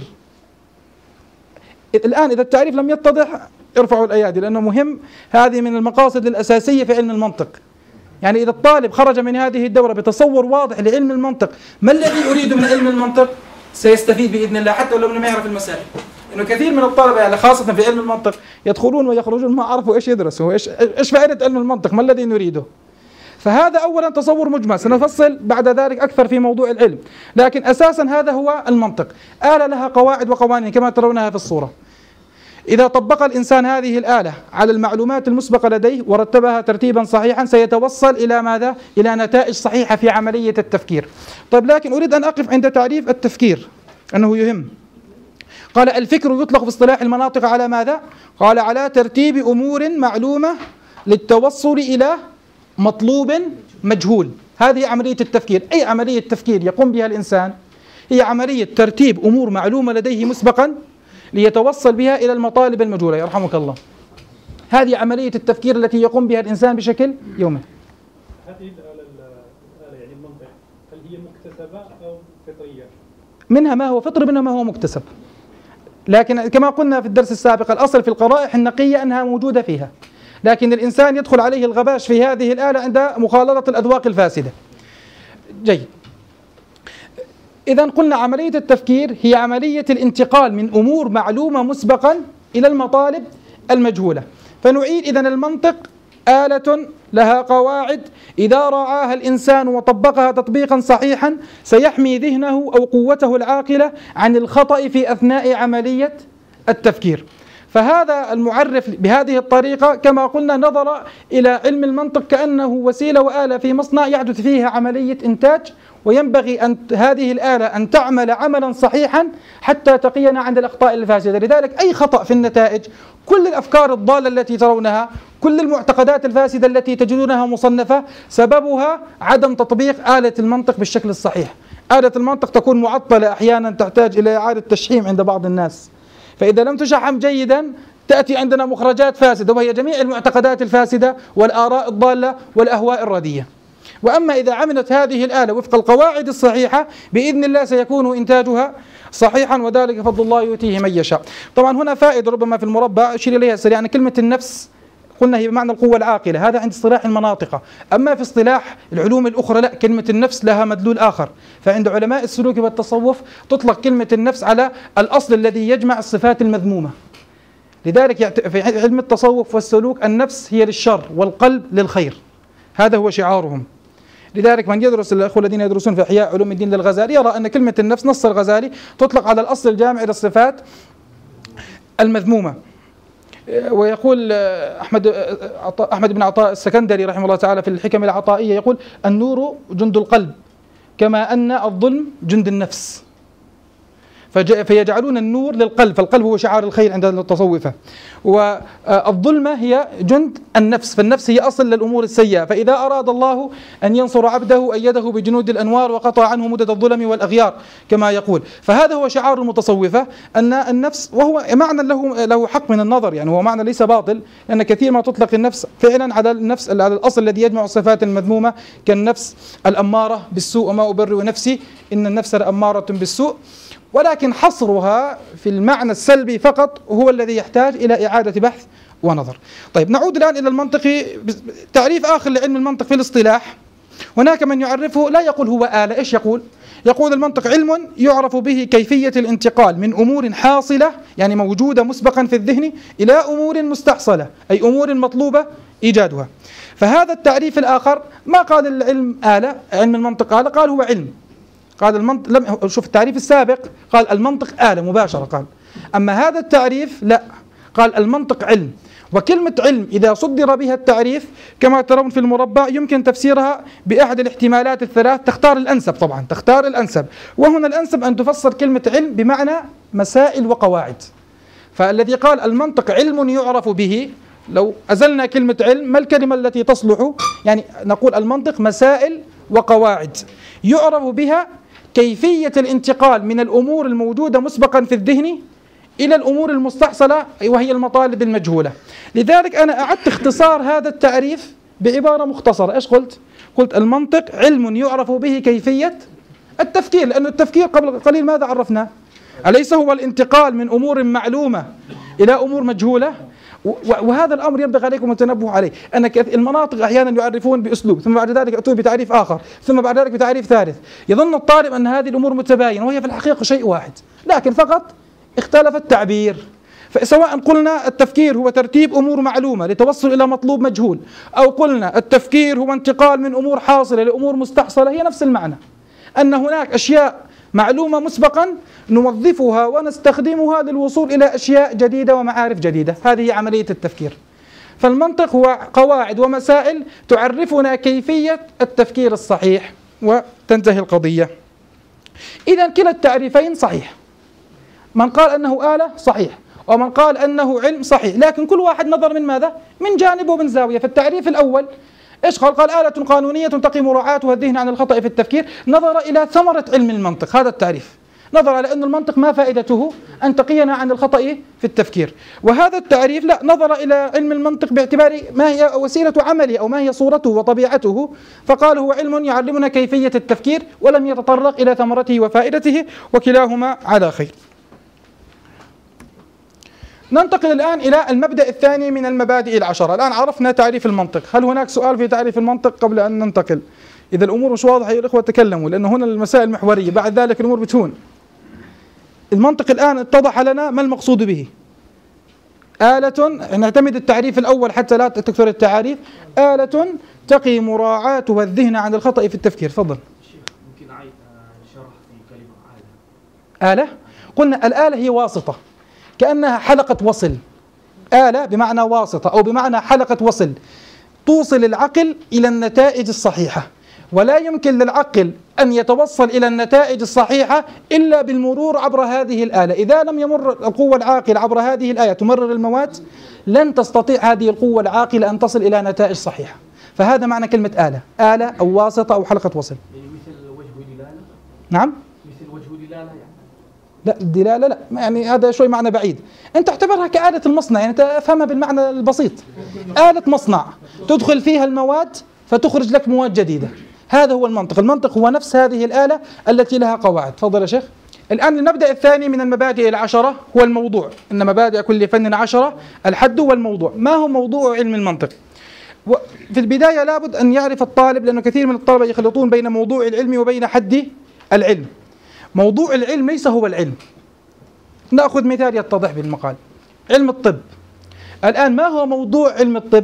الآن إذا التعريف لم يتضح ارفعوا الأيادي لأنه مهم. هذه من المقاصد الأساسية في علم المنطق. يعني إذا الطالب خرج من هذه الدورة بتصور واضح لعلم المنطق ما الذي يريد من علم المنطق سيستفيد بإذن الله، حتى لو لم يعرف المسائل. إنه كثير من الطلبة يعني خاصة في علم المنطق يدخلون ويخرجون ما عرفوا إيش يدرسوا، إيش فائدة علم المنطق، ما الذي نريده. فهذا أولا تصور مجمل، سنفصل بعد ذلك أكثر في موضوع العلم، لكن أساسا هذا هو المنطق. آلة لها قواعد وقوانين كما ترونها في الصورة. إذا طبق الإنسان هذه الآلة على المعلومات المسبقة لديه ورتبها ترتيبا صحيحا سيتوصل إلى ماذا؟ إلى نتائج صحيحة في عملية التفكير. طيب، لكن أريد أن أقف عند تعريف التفكير أنه يهم. قال: الفكر يطلق في اصطلاح المناطق على ماذا؟ قال: على ترتيب أمور معلومة للتوصل إلى مطلوب مجهول. هذه عملية التفكير. أي عملية تفكير يقوم بها الإنسان هي عملية ترتيب أمور معلومة لديه مسبقا ليتوصل بها إلى المطالب المجهولة. يرحمك الله. هذه عملية التفكير التي يقوم بها الإنسان بشكل يومي. هذه الآلة يعني المنطق، هل هي مكتسبة أو فطرية؟ منها ما هو فطري، منها ما هو مكتسب. لكن كما قلنا في الدرس السابق، الأصل في القرائح النقية أنها موجودة فيها، لكن الإنسان يدخل عليه الغباش في هذه الآلة عند مخالطة الأذواق الفاسدة. جيد. إذن قلنا عملية التفكير هي عملية الانتقال من أمور معلومة مسبقا إلى المطالب المجهولة. فنعيد إذن المنطق آلة لها قواعد، إذا رعاها الإنسان وطبقها تطبيقا صحيحا سيحمي ذهنه أو قوته العاقلة عن الخطأ في أثناء عملية التفكير. فهذا المعرف بهذه الطريقة كما قلنا نظر إلى علم المنطق كأنه وسيلة وآلة في مصنع يحدث فيها عملية إنتاج، وينبغي أن هذه الآلة أن تعمل عملا صحيحا حتى تقينا عند الأخطاء الفاسدة. لذلك أي خطأ في النتائج، كل الأفكار الضالة التي ترونها، كل المعتقدات الفاسدة التي تجدونها مصنفة، سببها عدم تطبيق آلة المنطق بالشكل الصحيح. آلة المنطق تكون معطلة أحيانا، تحتاج إلى إعادة تشحيم عند بعض الناس، فإذا لم تشحم جيدا تأتي عندنا مخرجات فاسدة، وهي جميع المعتقدات الفاسدة والآراء الضالة والأهواء الردية. وأما إذا عملت هذه الآلة وفق القواعد الصحيحة بإذن الله سيكون إنتاجها صحيحا، وذلك فضل الله يؤتيه من يشاء. طبعا هنا فائدة ربما في المربع أشير إليها سريعا. كلمة النفس قلنا هي بمعنى القوة العاقلة، هذا عند اصطلاح المناطق. أما في اصطلاح العلوم الأخرى لا، كلمة النفس لها مدلول آخر. فعند علماء السلوك والتصوف تطلق كلمة النفس على الأصل الذي يجمع الصفات المذمومة. لذلك في علم التصوف والسلوك النفس هي للشر والقلب للخير، هذا هو شعارهم. لذلك من يدرس، الأخوة الذين يدرسون في إحياء علوم الدين للغزالي، يرى أن كلمة النفس نص الغزالي تطلق على الأصل الجامع للصفات المذمومة. ويقول أحمد بن عطاء السكندري رحمه الله تعالى في الحكم العطائية، يقول: النور جند القلب كما أن الظلم جند النفس. فيجعلون النور للقلب، فالقلب هو شعار الخير عند التصوفة، والظلمة هي جند النفس، فالنفس هي أصل للأمور السيئة. فإذا أراد الله أن ينصر عبده أيده بجنود الأنوار وقطع عنه مدد الظلم والأغيار كما يقول. فهذا هو شعار المتصوفة، أن النفس، وهو معنى له حق من النظر، يعني هو معنى ليس باطل، لأن كثير ما تطلق النفس فعلا على النفس، على الأصل الذي يجمع الصفات المذمومة، كالنفس الأمارة بالسوء وما أبرئ نفسي إن النفس لأمارة بالسوء. ولكن حصرها في المعنى السلبي فقط هو الذي يحتاج إلى إعادة بحث ونظر. طيب، نعود الآن إلى المنطق. تعريف آخر لعلم المنطق في الاصطلاح، هناك من يعرفه لا يقول هو آلة. إيش يقول؟ يقول المنطق علم يعرف به كيفية الانتقال من أمور حاصلة، يعني موجودة مسبقا في الذهن، إلى أمور مستحصلة، أي أمور مطلوبة إيجادها. فهذا التعريف الآخر ما قال العلم آلة، علم المنطق آلة، قال هو علم. قال المنطق، لم شوف التعريف السابق قال المنطق آلة مباشرة قال، أما هذا التعريف لا، قال المنطق علم. وكلمة علم إذا صدر بها التعريف كما ترون في المربع يمكن تفسيرها بأحد الاحتمالات الثلاث، تختار الأنسب طبعا، تختار الأنسب. وهنا الأنسب أن تفسر كلمة علم بمعنى مسائل وقواعد. فالذي قال المنطق علم يعرف به، لو أزلنا كلمة علم ما الكلمة التي تصلح؟ يعني نقول المنطق مسائل وقواعد يعرف بها كيفية الانتقال من الأمور الموجودة مسبقا في الذهن إلى الأمور المستحصلة وهي المطالب المجهولة. لذلك أنا أعدت اختصار هذا التعريف بعبارة مختصرة. إيش قلت؟ قلت المنطق علم يعرف به كيفية التفكير، لأن التفكير قبل قليل ماذا عرفنا؟ أليس هو الانتقال من أمور معلومة إلى أمور مجهولة؟ وهذا الأمر ينبغي عليكم التنبه عليه، أن المناطق أحيانا يعرفون بأسلوب، ثم بعد ذلك يأتون بتعريف آخر، ثم بعد ذلك بتعريف ثالث. يظن الطالب أن هذه الأمور متباينة، وهي في الحقيقة شيء واحد، لكن فقط اختلف التعبير. فسواء قلنا التفكير هو ترتيب أمور معلومة لتوصل إلى مطلوب مجهول، أو قلنا التفكير هو انتقال من أمور حاصلة لأمور مستحصلة، هي نفس المعنى، أن هناك أشياء معلومة مسبقا نوظفها ونستخدمها للوصول إلى أشياء جديدة ومعارف جديدة. هذه عملية التفكير. فالمنطق هو قواعد ومسائل تعرفنا كيفية التفكير الصحيح، وتنتهي القضية. إذا كلا التعريفين صحيح، من قال أنه آلة صحيح، ومن قال أنه علم صحيح، لكن كل واحد نظر من ماذا؟ من جانب ومن زاوية. في التعريف الأول إيش قال؟ قال آلة قانونية تقي مراعاتها الذهن عن الخطأ في التفكير، نظر إلى ثمرة علم المنطق، هذا التعريف، نظر على أن المنطق ما فائدته؟ أن تقينا عن الخطأ في التفكير. وهذا التعريف لا، نظر إلى علم المنطق باعتبار ما هي وسيلة عمله أو ما هي صورته وطبيعته، فقال هو علم يعلمنا كيفية التفكير، ولم يتطرق إلى ثمرته وفائدته، وكلاهما على خير. ننتقل الآن إلى المبدأ الثاني من المبادئ العشرة. الآن عرفنا تعريف المنطق. هل هناك سؤال في تعريف المنطق قبل أن ننتقل؟ إذا الأمور مش واضحة يا الإخوة تكلموا، لأن هنا المسائل محورية، بعد ذلك الأمور بتهون. المنطق الآن اتضح لنا ما المقصود به. آلة، نعتمد التعريف الأول حتى لا تكثر التعاريف. آلة تقي مراعاتها الذهن عن الخطأ في التفكير. تفضل. ممكن أعيد شرح في كلمة آلة؟ قلنا الآلة هي واسطة، كأنها حلقة وصل. آلة بمعنى واسطة أو بمعنى حلقة وصل توصل العقل إلى النتائج الصحيحة، ولا يمكن للعقل أن يتوصل إلى النتائج الصحيحة إلا بالمرور عبر هذه الآلة. إذا لم يمر القوة العاقلة عبر هذه الآية تمرر المواد، لن تستطيع هذه القوة العاقلة أن تصل إلى نتائج صحيحة. فهذا معنى كلمة آلة، آلة أو واسطة أو حلقة وصل. مثل وجه دلالة؟ نعم؟ مثل وجه دلالة يعني؟ لا، الدلالة لا، يعني هذا شوي معنى بعيد. أنت اعتبرها كآلة المصنع، يعني تفهمها بالمعنى البسيط. آلة مصنع تدخل فيها المواد فتخرج لك مواد جديدة، هذا هو المنطق. المنطق هو نفس هذه الآلة التي لها قواعد. تفضل يا شيخ. الآن المبدأ الثاني من المبادئ العشرة هو الموضوع. إن مبادئ كل فن 10، الحد والموضوع. ما هو موضوع علم المنطق؟ في البداية لابد أن يعرف الطالب، لأنه كثير من الطلبة يخلطون بين موضوع العلم وبين حد العلم. موضوع العلم ليس هو العلم. نأخذ مثال يتضح بالمقال. علم الطب الآن، ما هو موضوع علم الطب؟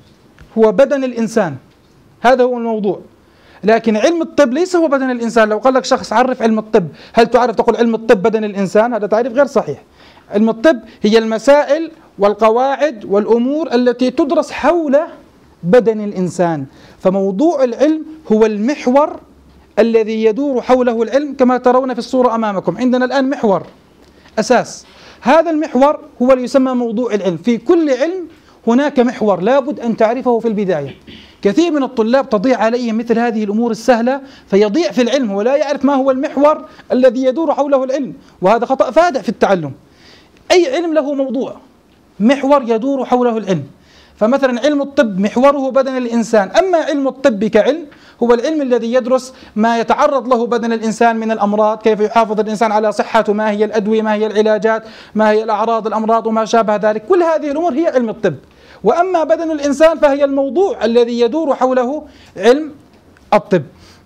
هو بدن الإنسان، هذا هو الموضوع. لكن علم الطب ليس هو بدن الإنسان. لو قال لك شخص عرف علم الطب، هل تعرف تقول علم الطب بدن الإنسان؟ هذا تعريف غير صحيح. علم الطب هي المسائل والقواعد والأمور التي تدرس حول بدن الإنسان. فموضوع العلم هو المحور الذي يدور حوله العلم، كما ترون في الصورة أمامكم. عندنا الآن محور أساس، هذا المحور هو اللي يسمى موضوع العلم. في كل علم هناك محور لابد أن تعرفه في البداية. كثير من الطلاب تضيع عليهم مثل هذه الأمور السهلة، فيضيع في العلم ولا يعرف ما هو المحور الذي يدور حوله العلم، وهذا خطأ فادح في التعلم. أي علم له موضوع، محور يدور حوله العلم. فمثلا علم الطب محوره بدن الإنسان، أما علم الطب كعلم هو العلم الذي يدرس ما يتعرض له بدن الإنسان من الأمراض، كيف يحافظ الإنسان على صحته، ما هي الأدوية، ما هي العلاجات، ما هي الأعراض الأمراض وما شابه ذلك. كل هذه الأمور هي علم الطب. وأما بدن الإنسان فهي الموضوع الذي يدور حوله علم الطب.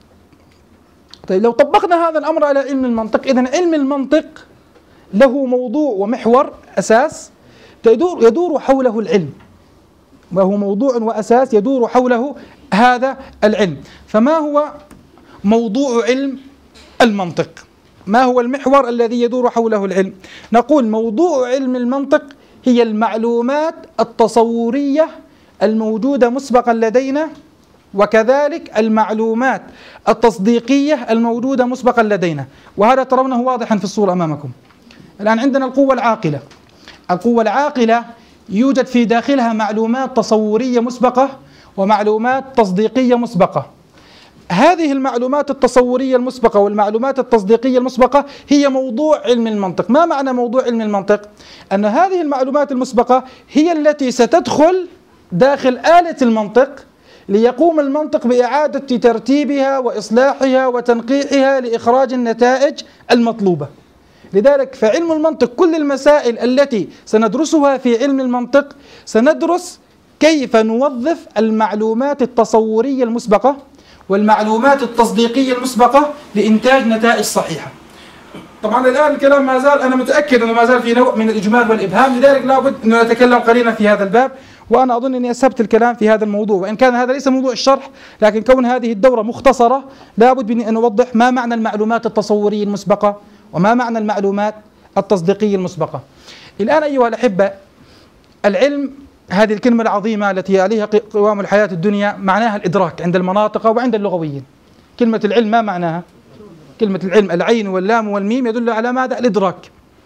طيب، لو طبقنا هذا الأمر على علم المنطق، إذن علم المنطق له موضوع ومحور أساس يدور حوله العلم، وهو موضوع وأساس يدور حوله هذا العلم. فما هو موضوع علم المنطق؟ ما هو المحور الذي يدور حوله العلم؟ نقول موضوع علم المنطق هي المعلومات التصورية الموجودة مسبقا لدينا، وكذلك المعلومات التصديقية الموجودة مسبقا لدينا. وهذا ترونه واضحا في الصورة أمامكم. الآن عندنا القوة العاقلة. القوة العاقلة يوجد في داخلها معلومات تصورية مسبقة ومعلومات تصديقية مسبقة. هذه المعلومات التصورية المسبقة والمعلومات التصديقية المسبقة هي موضوع علم المنطق. ما معنى موضوع علم المنطق؟ أن هذه المعلومات المسبقة هي التي ستدخل داخل آلة المنطق ليقوم المنطق بإعادة ترتيبها وإصلاحها وتنقيحها لإخراج النتائج المطلوبة. لذلك فعلم المنطق كل المسائل التي سندرسها في علم المنطق سندرس كيف نوظف المعلومات التصورية المسبقة والمعلومات التصديقية المسبقة لإنتاج نتائج صحيحة. طبعا الآن الكلام ما زال، أنا متأكد أنه ما زال في نوع من الإجمال والإبهام، لذلك لابد أن نتكلم قليلا في هذا الباب. وأنا أظن أني أسهبت الكلام في هذا الموضوع، وإن كان هذا ليس موضوع الشرح، لكن كون هذه الدورة مختصرة لابد من أن نوضح ما معنى المعلومات التصورية المسبقة وما معنى المعلومات التصديقية المسبقة. الآن أيها الأحبة، العلم، هذه الكلمة العظيمة التي عليها قوام الحياة الدنيا، معناها الإدراك عند المناطق وعند اللغويين. كلمة العلم ما معناها؟ كلمة العلم، العين واللام والميم يدل على ماذا؟ الإدراك.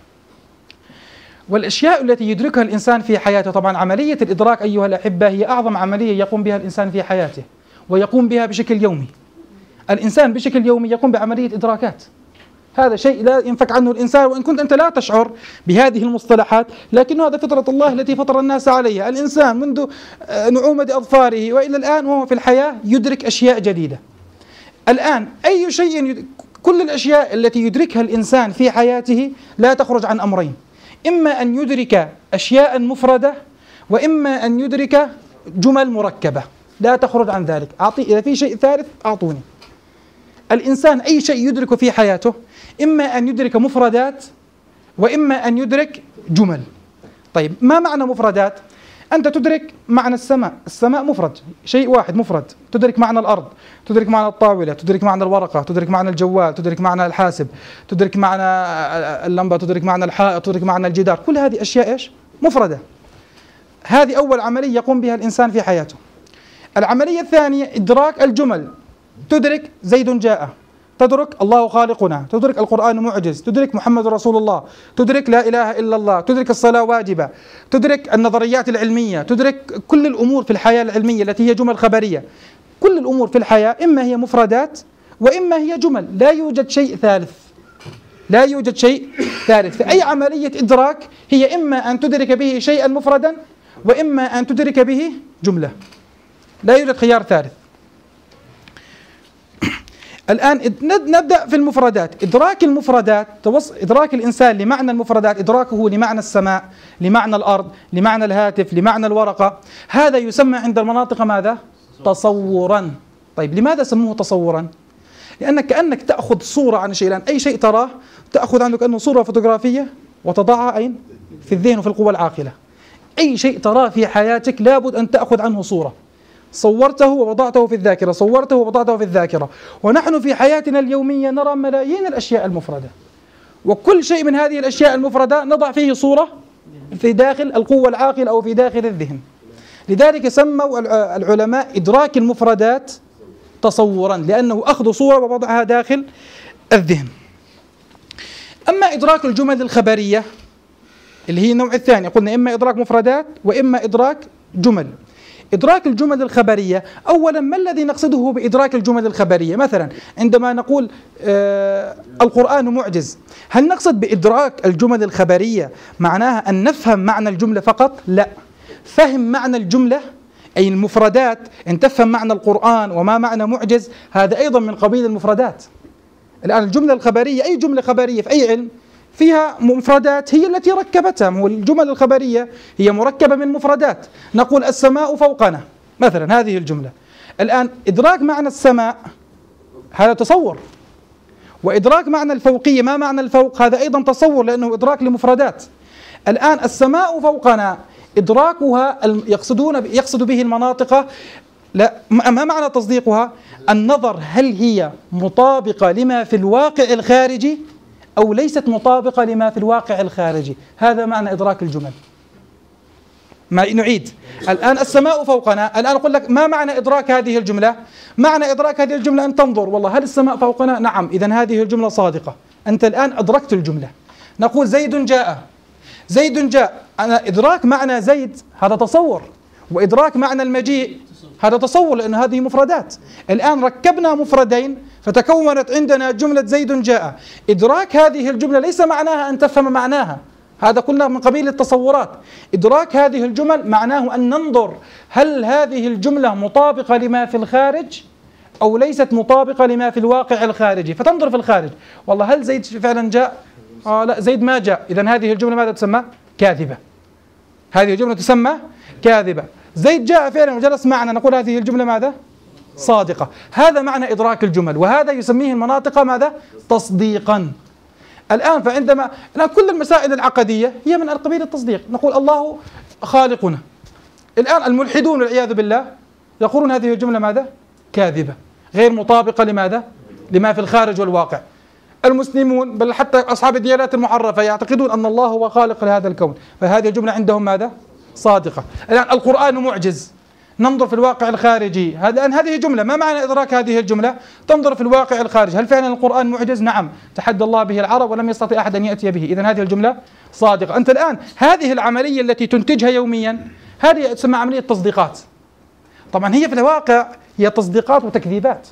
والأشياء التي يدركها الإنسان في حياته، طبعا عملية الإدراك أيها الأحبة هي أعظم عملية يقوم بها الإنسان في حياته، ويقوم بها بشكل يومي. الإنسان بشكل يومي يقوم بعملية إدراكات، هذا شيء لا ينفك عنه الإنسان، وإن كنت أنت لا تشعر بهذه المصطلحات، لكن هذا فطرة الله التي فطر الناس عليها. الإنسان منذ نعومة أظفاره وإلى الآن وهو في الحياة يدرك أشياء جديدة. الآن أي شيء، كل الأشياء التي يدركها الإنسان في حياته لا تخرج عن أمرين: إما أن يدرك أشياء مفردة، وإما أن يدرك جمل مركبة، لا تخرج عن ذلك. إذا في شيء ثالث أعطوني. الإنسان أي شيء يدرك في حياته إما أن يدرك مفردات، وإما أن يدرك جمل. طيب، ما معنى مفردات؟ أنت تدرك معنى السماء، السماء مفرد، شيء واحد مفرد. تدرك معنى الأرض، تدرك معنى الطاولة، تدرك معنى الورقة، تدرك معنى الجوال، تدرك معنى الحاسب، تدرك معنى اللمبة، تدرك معنى الحائط، تدرك معنى الجدار. كل هذه أشياء إيش؟ مفردة. هذه أول عملية يقوم بها الإنسان في حياته. العملية الثانية إدراك الجمل. تدرك زيد جاء، تدرك الله خالقنا، تدرك القرآن معجز، تدرك محمد رسول الله، تدرك لا إله إلا الله، تدرك الصلاة واجبة، تدرك النظريات العلمية، تدرك كل الأمور في الحياة العلمية التي هي جمل خبرية. كل الأمور في الحياة إما هي مفردات وإما هي جمل، لا يوجد شيء ثالث، لا يوجد شيء ثالث. فأي عملية إدراك هي إما أن تدرك به شيئا مفردا، وإما أن تدرك به جملة، لا يوجد خيار ثالث. الآن نبدأ في المفردات. إدراك المفردات، إدراك الإنسان لمعنى المفردات، إدراكه لمعنى السماء، لمعنى الأرض، لمعنى الهاتف، لمعنى الورقة، هذا يسمى عند المناطق ماذا؟ تصورا. طيب، لماذا سموه تصورا؟ لأنك كأنك تأخذ صورة عن شيء. الآن أي شيء تراه تأخذ عنه كأنه صورة فوتوغرافية وتضعها أين؟ في الذهن وفي القوة العاقلة. أي شيء تراه في حياتك لابد أن تأخذ عنه صورة، صورته ووضعته في الذاكرة، صورته ووضعته في الذاكرة. ونحن في حياتنا اليومية نرى ملايين الأشياء المفردة، وكل شيء من هذه الأشياء المفردة نضع فيه صورة في داخل القوة العاقلة أو في داخل الذهن. لذلك سموا العلماء إدراك المفردات تصورا، لأنه أخذ صورة ووضعها داخل الذهن. أما إدراك الجمل الخبرية اللي هي النوع الثاني، قلنا إما إدراك مفردات وإما إدراك جمل. إدراك الجمل الخبرية، أولا ما الذي نقصده بإدراك الجمل الخبرية؟ مثلا عندما نقول القرآن معجز، هل نقصد بإدراك الجمل الخبرية معناها أن نفهم معنى الجملة فقط؟ لا، فهم معنى الجملة أي المفردات، أن تفهم معنى القرآن وما معنى معجز، هذا أيضا من قبيل المفردات. الآن الجملة الخبرية، أي جملة خبرية في أي علم فيها مفردات هي التي ركبتها. والجمل الخبرية هي مركبة من مفردات. نقول السماء فوقنا مثلا، هذه الجملة. الآن إدراك معنى السماء هذا تصور، وإدراك معنى الفوقية، ما معنى الفوق، هذا أيضا تصور، لأنه إدراك لمفردات. الآن السماء فوقنا إدراكها يقصد به المناطق. لا، ما معنى تصديقها؟ النظر هل هي مطابقة لما في الواقع الخارجي أو ليست مطابقة لما في الواقع الخارجي. هذا معنى إدراك الجمل. ما نعيد الآن السماء فوقنا. الآن أقول لك ما معنى إدراك هذه الجملة؟ معنى إدراك هذه الجملة أن تنظر، والله هل السماء فوقنا؟ نعم، إذن هذه الجملة صادقة، أنت الآن أدركت الجملة. نقول زيد جاء، زيد جاء، أنا إدراك معنى زيد هذا تصور، وإدراك معنى المجيء هذا تصور، لأن هذه مفردات. الآن ركبنا مفردين فتكونت عندنا جملة زيد جاء. إدراك هذه الجملة ليس معناها أن تفهم معناها، هذا قلنا من قبيل التصورات. إدراك هذه الجمل معناه أن ننظر هل هذه الجملة مطابقة لما في الخارج أو ليست مطابقة لما في الواقع الخارجي. فتنظر في الخارج، والله هل زيد فعلا جاء؟ لا، زيد ما جاء، إذن هذه الجملة ماذا تسمى؟ كاذبة. هذه الجملة تسمى كاذبة. زيد جاء فعلا وجلس معنا، نقول هذه الجملة ماذا؟ صادقة. هذا معنى إدراك الجمل، وهذا يسميه المناطق ماذا؟ تصديقا. الآن فعندما الآن كل المسائل العقدية هي من قبيل التصديق. نقول الله خالقنا. الآن الملحدون والعياذ بالله يقولون هذه الجملة ماذا؟ كاذبة، غير مطابقة لماذا؟ لما في الخارج والواقع. المسلمون بل حتى أصحاب الديانات المحرفة يعتقدون أن الله هو خالق لهذا الكون، فهذه الجملة عندهم ماذا؟ صادقة. الآن القرآن معجز، ننظر في الواقع الخارجي، الآن هذه جملة، ما معنى إدراك هذه الجملة؟ تنظر في الواقع الخارجي، هل فعلا القرآن معجز؟ نعم، تحدى الله به العرب ولم يستطع أحد أن يأتي به، إذن هذه الجملة صادقة. أنت الآن هذه العملية التي تنتجها يوميا هذه تسمى عملية تصديقات. طبعا هي في الواقع هي تصديقات وتكذيبات،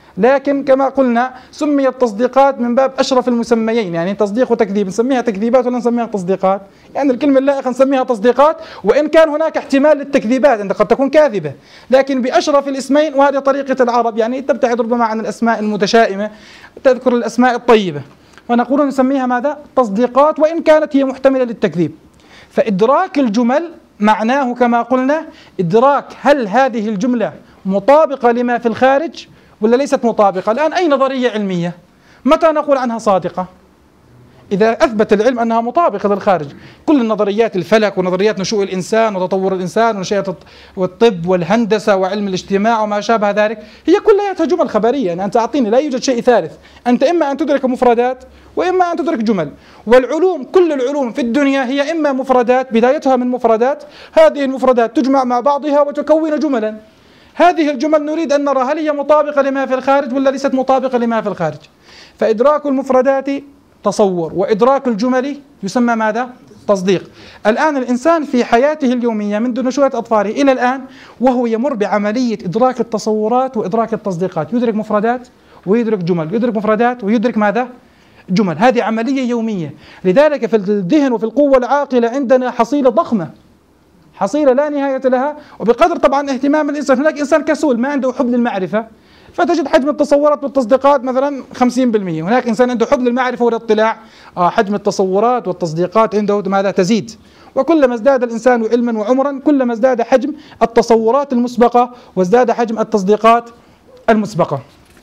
لكن كما قلنا سميت تصديقات من باب أشرف المسميين، يعني تصديق وتكذيب، نسميها تكذيبات ولا نسميها تصديقات؟ يعني الكلمة اللائقة نسميها تصديقات، وإن كان هناك احتمال للتكذيبات، أنت قد تكون كاذبة، لكن بأشرف الاسمين، وهذه طريقة العرب، يعني تبتعد ربما عن الأسماء المتشائمة، تذكر الأسماء الطيبة، ونقول نسميها ماذا؟ تصديقات، وإن كانت هي محتملة للتكذيب. فإدراك الجمل معناه كما قلنا إدراك هل هذه الجملة مطابقة لما في الخارج ولا ليست مطابقة. الآن أي نظرية علمية متى نقول عنها صادقة؟ إذا أثبت العلم أنها مطابقة للخارج. كل النظريات الفلك ونظريات نشوء الإنسان وتطور الإنسان ونشأة والطب والهندسة وعلم الاجتماع وما شابه ذلك هي كلها جمل خبرية، يعني أنت أعطيني، لا يوجد شيء ثالث، أنت إما أن تدرك مفردات وإما أن تدرك جمل. والعلوم كل العلوم في الدنيا هي إما مفردات، بدايتها من مفردات، هذه المفردات تجمع مع بعضها وتكون جملا. هذه الجمل نريد أن نرى هل هي مطابقة لما في الخارج ولا ليست مطابقة لما في الخارج. فإدراك المفردات تصور، وإدراك الجمل يسمى ماذا؟ تصديق. الآن الإنسان في حياته اليومية منذ نشوء أطفاله إلى الآن وهو يمر بعملية إدراك التصورات وإدراك التصديقات، يدرك مفردات ويدرك جمل، يدرك مفردات ويدرك ماذا؟ جمل. هذه عملية يومية. لذلك في الذهن وفي القوة العاقلة عندنا حصيلة ضخمة، حصيلة لا نهاية لها، وبقدر طبعا اهتمام الإنسان. هناك إنسان كسول ما عنده حب للمعرفة، فتجد حجم التصورات والتصديقات مثلا 50%. هناك إنسان عنده حب للمعرفة والاطلاع، حجم التصورات والتصديقات عنده ماذا؟ تزيد. وكلما ازداد الإنسان علما وعمرا كلما ازداد حجم التصورات المسبقة وازداد حجم التصديقات المسبقة.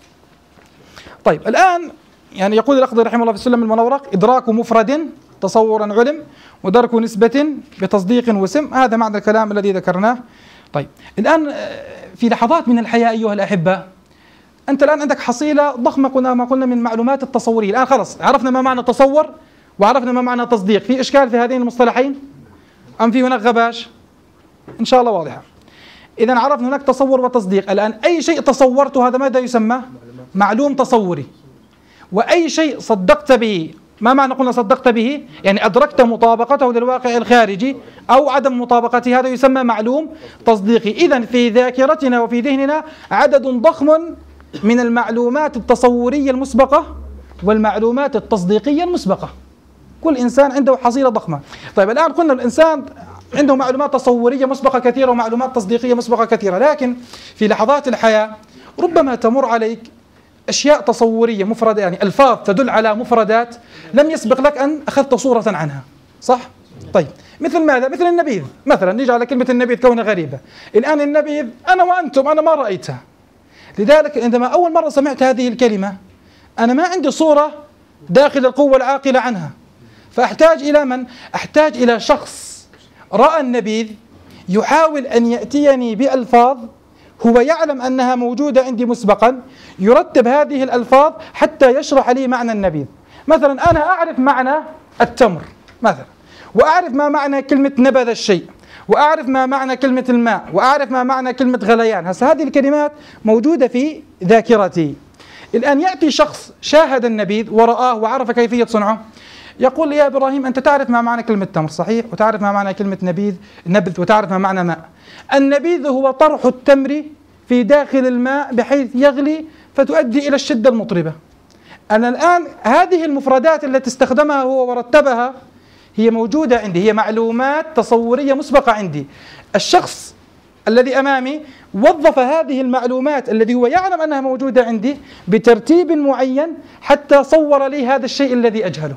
طيب الآن يعني يقول الأخضر رحمه الله في السلم المنورق: إدراك مفرد تصورا علم، ودرك نسبة بتصديق وسم. هذا معنى الكلام الذي ذكرناه. طيب الآن في لحظات من الحياة أيها الأحبة، أنت الآن عندك حصيلة ضخمة ما قلنا من معلومات التصورية. الآن خلاص عرفنا ما معنى تصور وعرفنا ما معنى تصديق. في إشكال في هذين المصطلحين أم في هناك غباش؟ إن شاء الله واضحة. إذا عرفنا هناك تصور وتصديق. الآن أي شيء تصورته هذا ماذا يسمى؟ معلوم تصوري. وأي شيء صدقت به، ما معنى قلنا صدقت به؟ يعني أدركت مطابقته للواقع الخارجي أو عدم مطابقته، هذا يسمى معلوم تصديقي. إذن في ذاكرتنا وفي ذهننا عدد ضخم من المعلومات التصورية المسبقة والمعلومات التصديقية المسبقة. كل إنسان عنده حصيلة ضخمة. طيب الآن قلنا الإنسان عنده معلومات تصورية مسبقة كثيرة ومعلومات تصديقية مسبقة كثيرة، لكن في لحظات الحياة ربما تمر عليك أشياء تصورية مفردة، يعني ألفاظ تدل على مفردات لم يسبق لك أن أخذت صورة عنها، صح؟ طيب مثل ماذا؟ مثل النبيذ مثلا. نيجي على كلمة النبيذ كونها غريبة. الآن النبيذ أنا وأنتم أنا ما رأيتها، لذلك عندما أول مرة سمعت هذه الكلمة أنا ما عندي صورة داخل القوة العاقلة عنها، فأحتاج إلى من؟ أحتاج إلى شخص رأى النبيذ يحاول أن يأتيني بألفاظ هو يعلم أنها موجودة عندي مسبقا، يرتب هذه الألفاظ حتى يشرح لي معنى النبيذ. مثلا أنا أعرف معنى التمر مثلا، وأعرف ما معنى كلمة نبذ الشيء، وأعرف ما معنى كلمة الماء، وأعرف ما معنى كلمة غليان. هذه الكلمات موجودة في ذاكرتي. الآن يأتي شخص شاهد النبيذ ورآه وعرف كيفية صنعه، يقول لي: يا إبراهيم أنت تعرف ما معنى كلمة تمر صحيح، وتعرف ما معنى كلمة نبذ، وتعرف ما معنى ماء. النبيذ هو طرح التمر في داخل الماء بحيث يغلي فتؤدي إلى الشدة المطربة. أنا الآن هذه المفردات التي استخدمها هو ورتبها هي موجودة عندي، هي معلومات تصورية مسبقة عندي. الشخص الذي أمامي وظف هذه المعلومات الذي هو يعلم أنها موجودة عندي بترتيب معين حتى صور لي هذا الشيء الذي أجهله.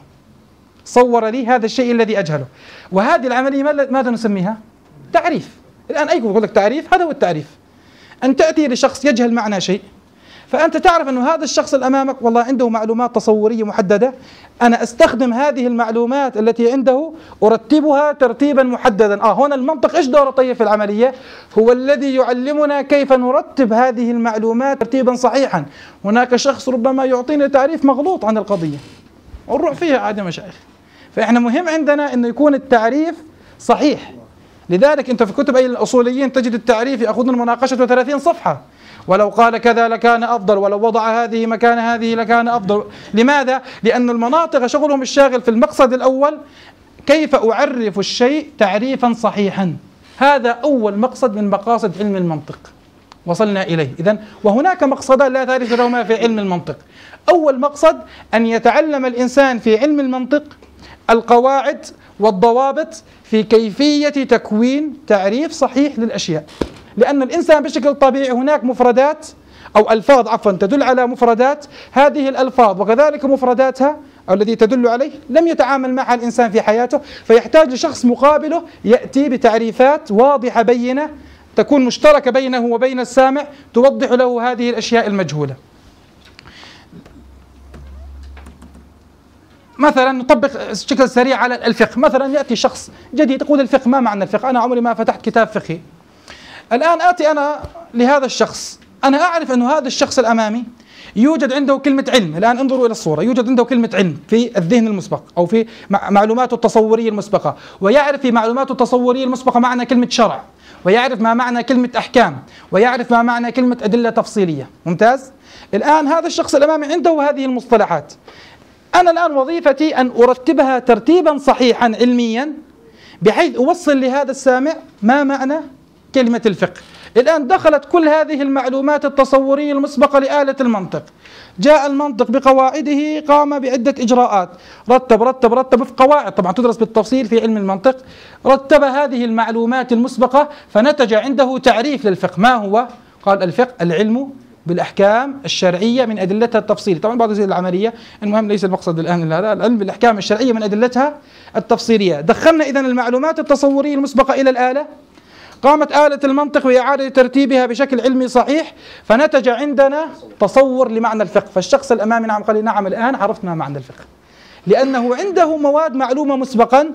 صور لي هذا الشيء الذي أجهله. وهذه العملية ماذا نسميها؟ تعريف. الآن أي يقول لك تعريف، هذا هو التعريف. أن تأتي لشخص يجهل معنى شيء فأنت تعرف أن هذا الشخص اللي أمامك والله عنده معلومات تصورية محددة، أنا أستخدم هذه المعلومات التي عنده أرتبها ترتيبا محددا. هنا المنطق إيش دوره طيب في العملية؟ هو الذي يعلمنا كيف نرتب هذه المعلومات ترتيبا صحيحا. هناك شخص ربما يعطينا تعريف مغلوط عن القضية ونروح فيها عادي مشايخ. فإحنا مهم عندنا أنه يكون التعريف صحيح. لذلك أنت في كتب أي الأصوليين تجد التعريف يأخذون المناقشة 30 صفحة، ولو قال كذا لكان أفضل، ولو وضع هذه مكان هذه لكان أفضل. لماذا؟ لأن المناطق شغلهم الشاغل في المقصد الأول كيف أعرف الشيء تعريفا صحيحا. هذا أول مقصد من مقاصد علم المنطق وصلنا إليه. إذن وهناك مقصدان لا ثالث لهما في علم المنطق. أول مقصد أن يتعلم الإنسان في علم المنطق القواعد والضوابط في كيفية تكوين تعريف صحيح للأشياء. لأن الإنسان بشكل طبيعي هناك مفردات أو ألفاظ تدل على مفردات، هذه الألفاظ وكذلك مفرداتها أو الذي تدل عليه لم يتعامل معها الإنسان في حياته، فيحتاج لشخص مقابله يأتي بتعريفات واضحة بينة تكون مشتركة بينه وبين السامع توضح له هذه الأشياء المجهولة. مثلا نطبق بشكل سريع على الفقه. مثلا يأتي شخص جديد يقول الفقه، ما معنى الفقه؟ أنا عمري ما فتحت كتاب فقهي. الآن آتي أنا لهذا الشخص، أنا أعرف أن هذا الشخص الأمامي يوجد عنده كلمة علم. الآن انظروا إلى الصورة، يوجد عنده كلمة علم في الذهن المسبق أو في معلوماته التصورية المسبقة، ويعرف في معلوماته التصورية المسبقة معنى كلمة شرع، ويعرف ما معنى كلمة أحكام، ويعرف ما معنى كلمة أدلة تفصيلية. ممتاز. الآن هذا الشخص الأمامي عنده هذه المصطلحات. أنا الآن وظيفتي أن أرتبها ترتيبا صحيحا علميا بحيث أوصل لهذا السامع ما معنى كلمة الفقه. الآن دخلت كل هذه المعلومات التصورية المسبقة لآلة المنطق، جاء المنطق بقواعده، قام بعدة إجراءات، رتب في قواعد طبعا تدرس بالتفصيل في علم المنطق، رتب هذه المعلومات المسبقة فنتج عنده تعريف للفقه. ما هو؟ قال الفقه العلم بالأحكام الشرعية من أدلتها التفصيلية. طبعا بعض الأشياء العملية، المهم ليس المقصد الآن هذا، العلم بالأحكام الشرعية من أدلتها التفصيلية. دخلنا إذن المعلومات التصورية المسبقة إلى الآلة، قامت آلة المنطق بإعادة ترتيبها بشكل علمي صحيح، فنتج عندنا تصور لمعنى الفقه. فالشخص الأمامي نعم قال نعم الآن عرفت ما معنى الفقه، لأنه عنده مواد معلومة مسبقا.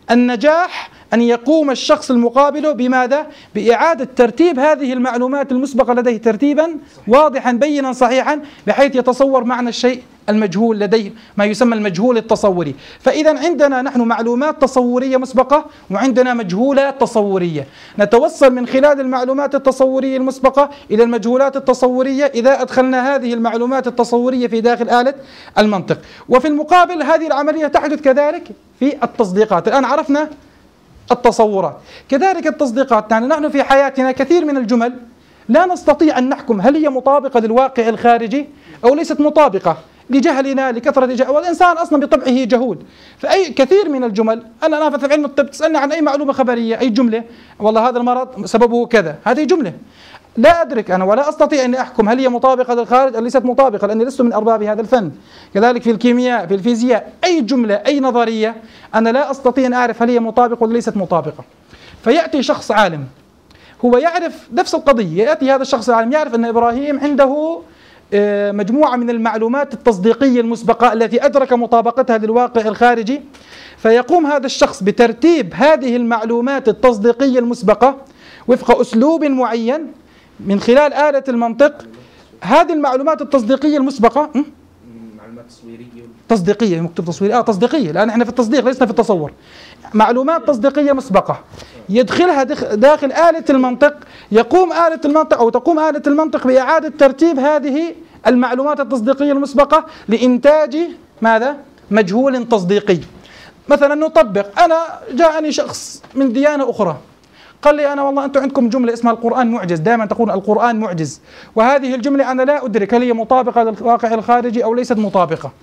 النجاح أن يقوم الشخص المقابل بماذا؟ بإعادة ترتيب هذه المعلومات المسبقة لديه ترتيبا واضحا بينا صحيحا بحيث يتصور معنى الشيء المجهول لديه، ما يسمى المجهول التصوري. فإذا عندنا نحن معلومات تصورية مسبقة وعندنا مجهولات تصورية، نتوصل من خلال المعلومات التصورية المسبقة إلى المجهولات التصورية إذا أدخلنا هذه المعلومات التصورية في داخل آلة المنطق. وفي المقابل هذه العملية تحدث كذلك في التصديقات. الآن عرفنا التصورات، كذلك التصديقات. يعني نحن في حياتنا كثير من الجمل لا نستطيع أن نحكم هل هي مطابقة للواقع الخارجي أو ليست مطابقة لجهلنا لكثرة جهل، والإنسان أصلا بطبعه جهول. فأي كثير من الجمل، أنا نافذ في علم الطب تسألني عن أي معلومة خبرية، أي جملة، والله هذا المرض سببه كذا، هذه جملة لا أدرك أنا ولا أستطيع أن أحكم هل هي مطابقة للخارج أو ليست مطابقة، لأني لست من أرباب هذا الفن. كذلك في الكيمياء، في الفيزياء، أي جملة أي نظرية أنا لا أستطيع أن أعرف هل هي مطابقة ولا ليست مطابقة. فيأتي شخص عالم هو يعرف نفس القضية، يأتي هذا الشخص العالم يعرف أن إبراهيم عنده مجموعة من المعلومات التصديقية المسبقة التي أدرك مطابقتها للواقع الخارجي، فيقوم هذا الشخص بترتيب هذه المعلومات التصديقية المسبقة وفق أسلوب معين من خلال آلة المنطق. هذه المعلومات التصديقية المسبقة معلومات تصديقية، مكتوب تصويرية تصديقية، لأن احنا في التصديق لسنا في التصور. معلومات تصديقية مسبقة يدخلها داخل آلة المنطق، يقوم آلة المنطق أو تقوم آلة المنطق بإعادة ترتيب هذه المعلومات التصديقية المسبقة لإنتاج ماذا؟ مجهول تصديقي. مثلا نطبق، أنا جاءني شخص من ديانة أخرى قال لي أنا والله أنتم عندكم جملة اسمها القرآن معجز، دائما تقول القرآن معجز، وهذه الجملة أنا لا أدرك هل هي مطابقة للواقع الخارجي أو ليست مطابقة،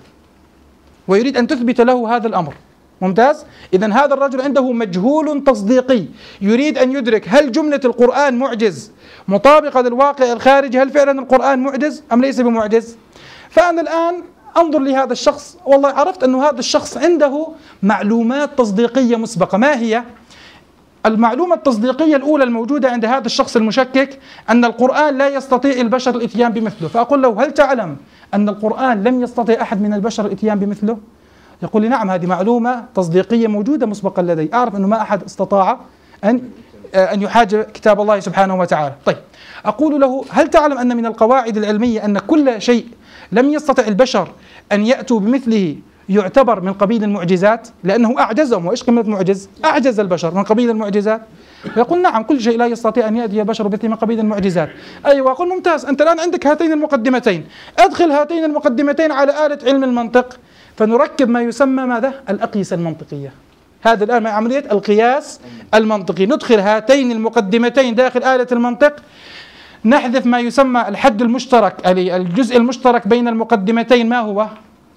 ويريد أن تثبت له هذا الأمر. ممتاز. إذن هذا الرجل عنده مجهول تصديقي، يريد أن يدرك هل جملة القرآن معجز مطابقة للواقع الخارجي، هل فعلا القرآن معجز أم ليس بمعجز. فأنا الآن أنظر لهذا الشخص، والله عرفت أن هذا الشخص عنده معلومات تصديقية مسبقة. ما هي؟ المعلومة التصديقية الأولى الموجودة عند هذا الشخص المشكك أن القرآن لا يستطيع البشر الإتيان بمثله. فأقول له: هل تعلم أن القرآن لم يستطيع أحد من البشر الإتيان بمثله؟ يقول لي: نعم، هذه معلومة تصديقية موجودة مسبقا لدي، أعرف أنه ما أحد استطاع أن يحاج كتاب الله سبحانه وتعالى. طيب، أقول له: هل تعلم أن من القواعد العلمية أن كل شيء لم يستطع البشر أن يأتوا بمثله يعتبر من قبيل المعجزات، لأنه أعجزهم. وإيش كلمة معجز؟ أعجز البشر، من قبيل المعجزات. فيقول: نعم، كل شيء لا يستطيع أن يأتي البشر بمثله من قبيل المعجزات. أيوة. أقول: ممتاز، أنت الآن عندك هاتين المقدمتين، أدخل هاتين المقدمتين على آلة علم المنطق، فنركب ما يسمى ماذا؟ الأقيسة المنطقية. هذا الآن عملية القياس المنطقي. ندخل هاتين المقدمتين داخل آلة المنطق، نحذف ما يسمى الحد المشترك، الجزء المشترك بين المقدمتين. ما هو؟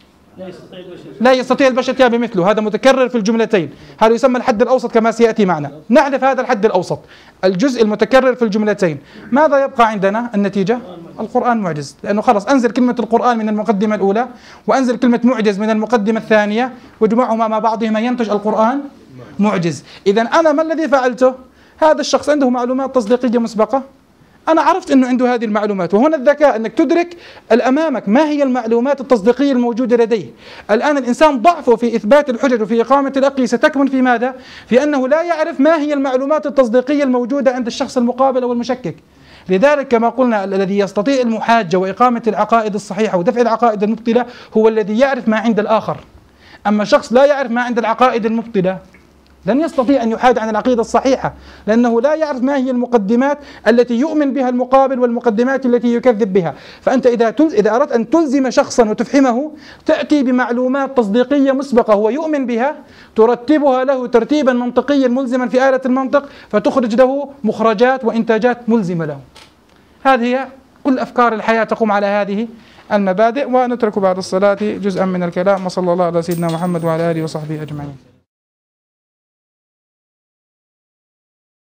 لا يستطيع البشر الاتيان بمثله، هذا متكرر في الجملتين، هذا يسمى الحد الأوسط كما سيأتي معنا. نحذف هذا الحد الأوسط، الجزء المتكرر في الجملتين. ماذا يبقى عندنا؟ النتيجة: القرآن معجز، لأنه خلص أنزل كلمة القرآن من المقدمة الأولى وأنزل كلمة معجز من المقدمة الثانية، وجمعهما مع بعضهما ينتج القرآن معجز. إذن أنا ما الذي فعلته؟ هذا الشخص عنده معلومات تصديقية مسبقة، أنا عرفت أنه عنده هذه المعلومات، وهنا الذكاء أنك تدرك أمامك ما هي المعلومات التصديقية الموجودة لديه. الآن الإنسان ضعفه في إثبات الحجج وفي إقامة الأقيسة تكمن في ماذا؟ في أنه لا يعرف ما هي المعلومات التصديقية الموجودة عند الشخص المقابل أو المشكك. لذلك كما قلنا، الذي يستطيع المحاجة وإقامة العقائد الصحيحة ودفع العقائد المبطلة هو الذي يعرف ما عند الآخر. أما شخص لا يعرف ما عند العقائد المبطلة لن يستطيع أن يحاد عن العقيدة الصحيحة، لأنه لا يعرف ما هي المقدمات التي يؤمن بها المقابل والمقدمات التي يكذب بها. فأنت إذا أردت أن تلزم شخصا وتفهمه، تأتي بمعلومات تصديقية مسبقة هو يؤمن بها، ترتبها له ترتيبا منطقيا ملزما في آلة المنطق، فتخرج له مخرجات وإنتاجات ملزمة له. هذه هي كل أفكار الحياة تقوم على هذه المبادئ. ونترك بعد الصلاة جزءا من الكلام. وصلى الله على سيدنا محمد وعلى آله وصحبه أجمعين.